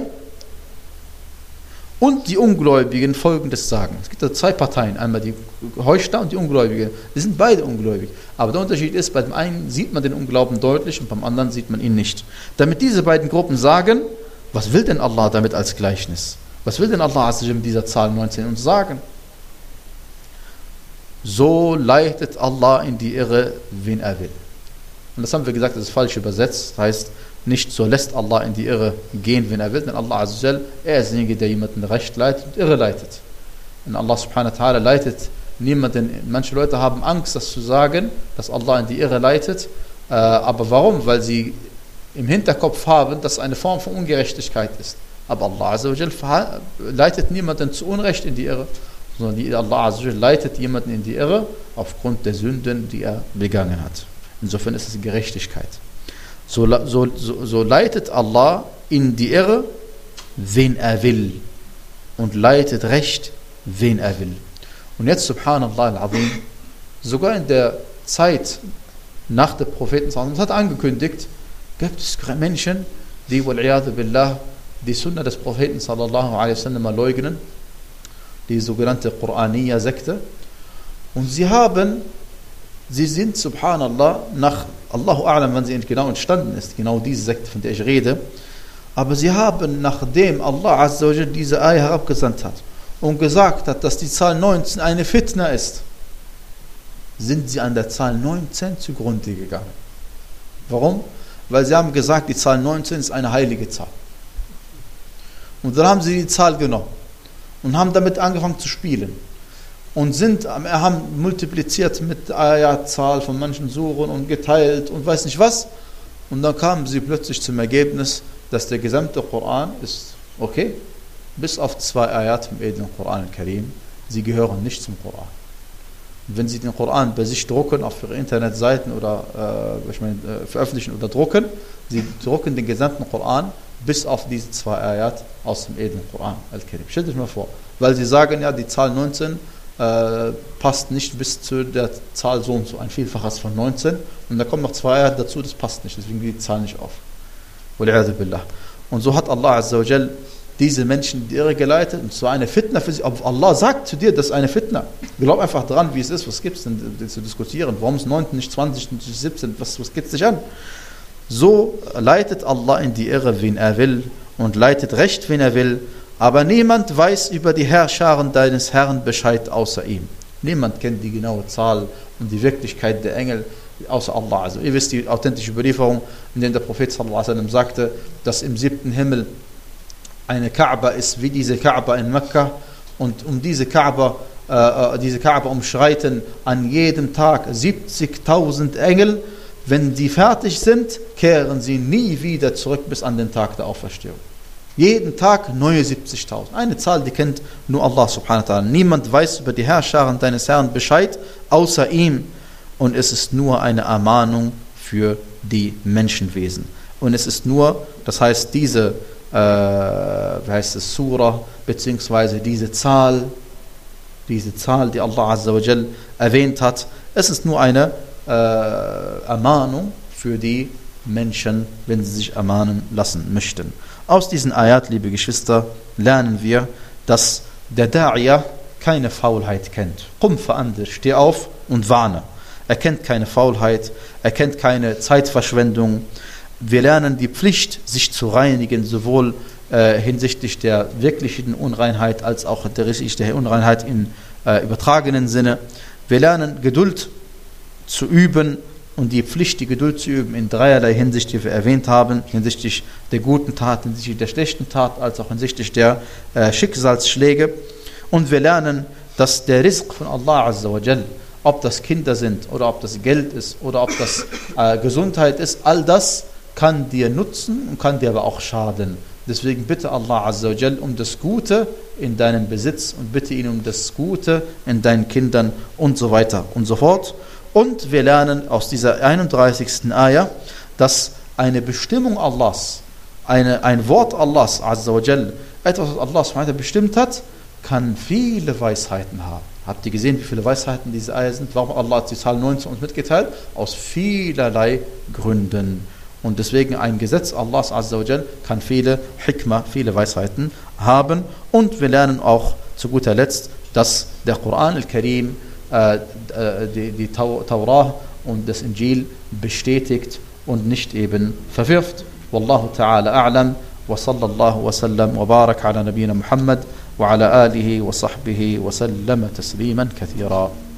und die Ungläubigen Folgendes sagen. Es gibt da zwei Parteien, einmal die Heuchler und die Ungläubigen. Die sind beide ungläubig. Aber der Unterschied ist, bei dem einen sieht man den Unglauben deutlich und beim anderen sieht man ihn nicht. Damit diese beiden Gruppen sagen, was will denn Allah damit als Gleichnis? Was will denn Allah mit dieser Zahl neunzehn uns sagen? So leitet Allah in die Irre, wen er will. Und das haben wir gesagt, das ist falsch übersetzt. Das heißt, nicht so lässt Allah in die Irre gehen, wen er will, denn Allah Azza wa Jal, er ist derjenige, der jemanden recht leitet und irre leitet. Und Allah subhanahu wa ta'ala leitet niemanden. Manche Leute haben Angst, das zu sagen, dass Allah in die Irre leitet. Äh, aber warum? Weil sie im Hinterkopf haben, dass es eine Form von Ungerechtigkeit ist. Aber Allah Azza wa Jal leitet niemanden zu Unrecht in die Irre, sondern die, Allah Azza wa Jal leitet jemanden in die Irre aufgrund der Sünden, die er begangen hat. Insofern ist es Gerechtigkeit. So, so, so, so leitet Allah in die Irre, wen er will, und leitet recht, wen er will. Und jetzt, subhanallah al-azim, sogar in der Zeit nach der Propheten, es hat angekündigt, gibt es Menschen, die, wal-iyadu billah, die Sunna des Propheten sallallahu alaihi wasallam leugnen, die sogenannte Qur'aniyya-Sekte, und sie haben, sie sind, subhanallah, nach Allahu A'lam, wann sie genau entstanden ist, genau diese Sekte, von der ich rede, aber sie haben, nachdem Allah Azza wa Jal diese Ayah herabgesandt hat und gesagt hat, dass die Zahl neunzehn eine Fitna ist, sind sie an der Zahl neunzehn zugrunde gegangen. Warum? Weil sie haben gesagt, die Zahl neunzehn ist eine heilige Zahl. Und dann haben sie die Zahl genommen und haben damit angefangen zu spielen. Und sind, haben multipliziert mit Ayat-Zahl von manchen Suren und geteilt und weiß nicht was. Und dann kamen sie plötzlich zum Ergebnis, dass der gesamte Koran ist okay, bis auf zwei Ayat im edlen Koran al-Karim. Sie gehören nicht zum Koran. Und wenn sie den Koran bei sich drucken, auf ihre Internetseiten oder äh, ich meine, äh, veröffentlichen oder drucken, sie drucken den gesamten Koran bis auf diese zwei Ayat aus dem edlen Koran al-Karim. Stellt euch mal vor, weil sie sagen, ja, die Zahl neunzehn Äh, passt nicht bis zu der Zahl so und so, ein Vielfaches von neunzehn, und da kommen noch zwei Ayat dazu, das passt nicht, deswegen geht die Zahl nicht auf. Und so hat Allah Azza wa Jal diese Menschen in die Irre geleitet, und zwar eine Fitna für sie. Aber Allah sagt zu dir, das ist eine Fitna. Glaub einfach dran, wie es ist, was gibt es denn zu diskutieren? Warum ist neunzehn, nicht zwanzig, nicht siebzehn, was, was geht es dich an? So leitet Allah in die Irre, wen er will, und leitet recht, wen er will. Aber niemand weiß über die Herrscharen deines Herrn Bescheid außer ihm. Niemand kennt die genaue Zahl und die Wirklichkeit der Engel außer Allah. Also ihr wisst die authentische Überlieferung, in der der Prophet sallallahu alaihi wasallam sagte, dass im siebten Himmel eine Kaaba ist wie diese Kaaba in Mekka, und um diese Kaaba, äh, diese Kaaba umschreiten an jedem Tag siebzigtausend Engel. Wenn die fertig sind, kehren sie nie wieder zurück bis an den Tag der Auferstehung. Jeden Tag neue siebzigtausend. Eine Zahl, die kennt nur Allah subhanahu wa ta'ala. Niemand weiß über die Herrscharen deines Herrn Bescheid, außer ihm. Und es ist nur eine Ermahnung für die Menschenwesen. Und es ist nur, das heißt, diese, äh, wie heißt es, Surah, beziehungsweise diese Zahl, diese Zahl, die Allah Azza wa Jal erwähnt hat, es ist nur eine äh, Ermahnung für die Menschen, wenn sie sich ermahnen lassen möchten. Aus diesen Ayat, liebe Geschwister, lernen wir, dass der Da'iyah keine Faulheit kennt. Qum fa'andir, steh auf und warne. Er kennt keine Faulheit, er kennt keine Zeitverschwendung. Wir lernen die Pflicht, sich zu reinigen, sowohl äh, hinsichtlich der wirklichen Unreinheit als auch hinsichtlich der Unreinheit im äh, übertragenen Sinne. Wir lernen Geduld zu üben und die Pflicht, die Geduld zu üben in dreierlei Hinsicht, die wir erwähnt haben, hinsichtlich der guten Tat, hinsichtlich der schlechten Tat, als auch hinsichtlich der äh, Schicksalsschläge. Und wir lernen, dass der Rizq von Allah Azza wa Jal, ob das Kinder sind oder ob das Geld ist oder ob das äh, Gesundheit ist, all das kann dir nutzen und kann dir aber auch schaden. Deswegen bitte Allah Azza wa Jal um das Gute in deinem Besitz und bitte ihn um das Gute in deinen Kindern und so weiter und so fort. Und wir lernen aus dieser einunddreißigsten Ayah, dass eine Bestimmung Allahs, eine, ein Wort Allahs Azza wa Jal, etwas, was Allah subhanahu wa ta'ala bestimmt hat, kann viele Weisheiten haben. Habt ihr gesehen, wie viele Weisheiten diese Ayah sind? Warum Allah hat die Zahl neunzehn uns mitgeteilt? Aus vielerlei Gründen. Und deswegen ein Gesetz Allahs Azza wa Jal kann viele Hikmah, viele Weisheiten haben. Und wir lernen auch zu guter Letzt, dass der Koran al-Karim äh, die, die Taurah und das Injil bestätigt und nicht eben verwirft. Wallahu ta'ala a'lam wa sallallahu wa sallam wa barak ala nabiyina Muhammad wa ala alihi wa sahbihi wa sallama tasliman kathira.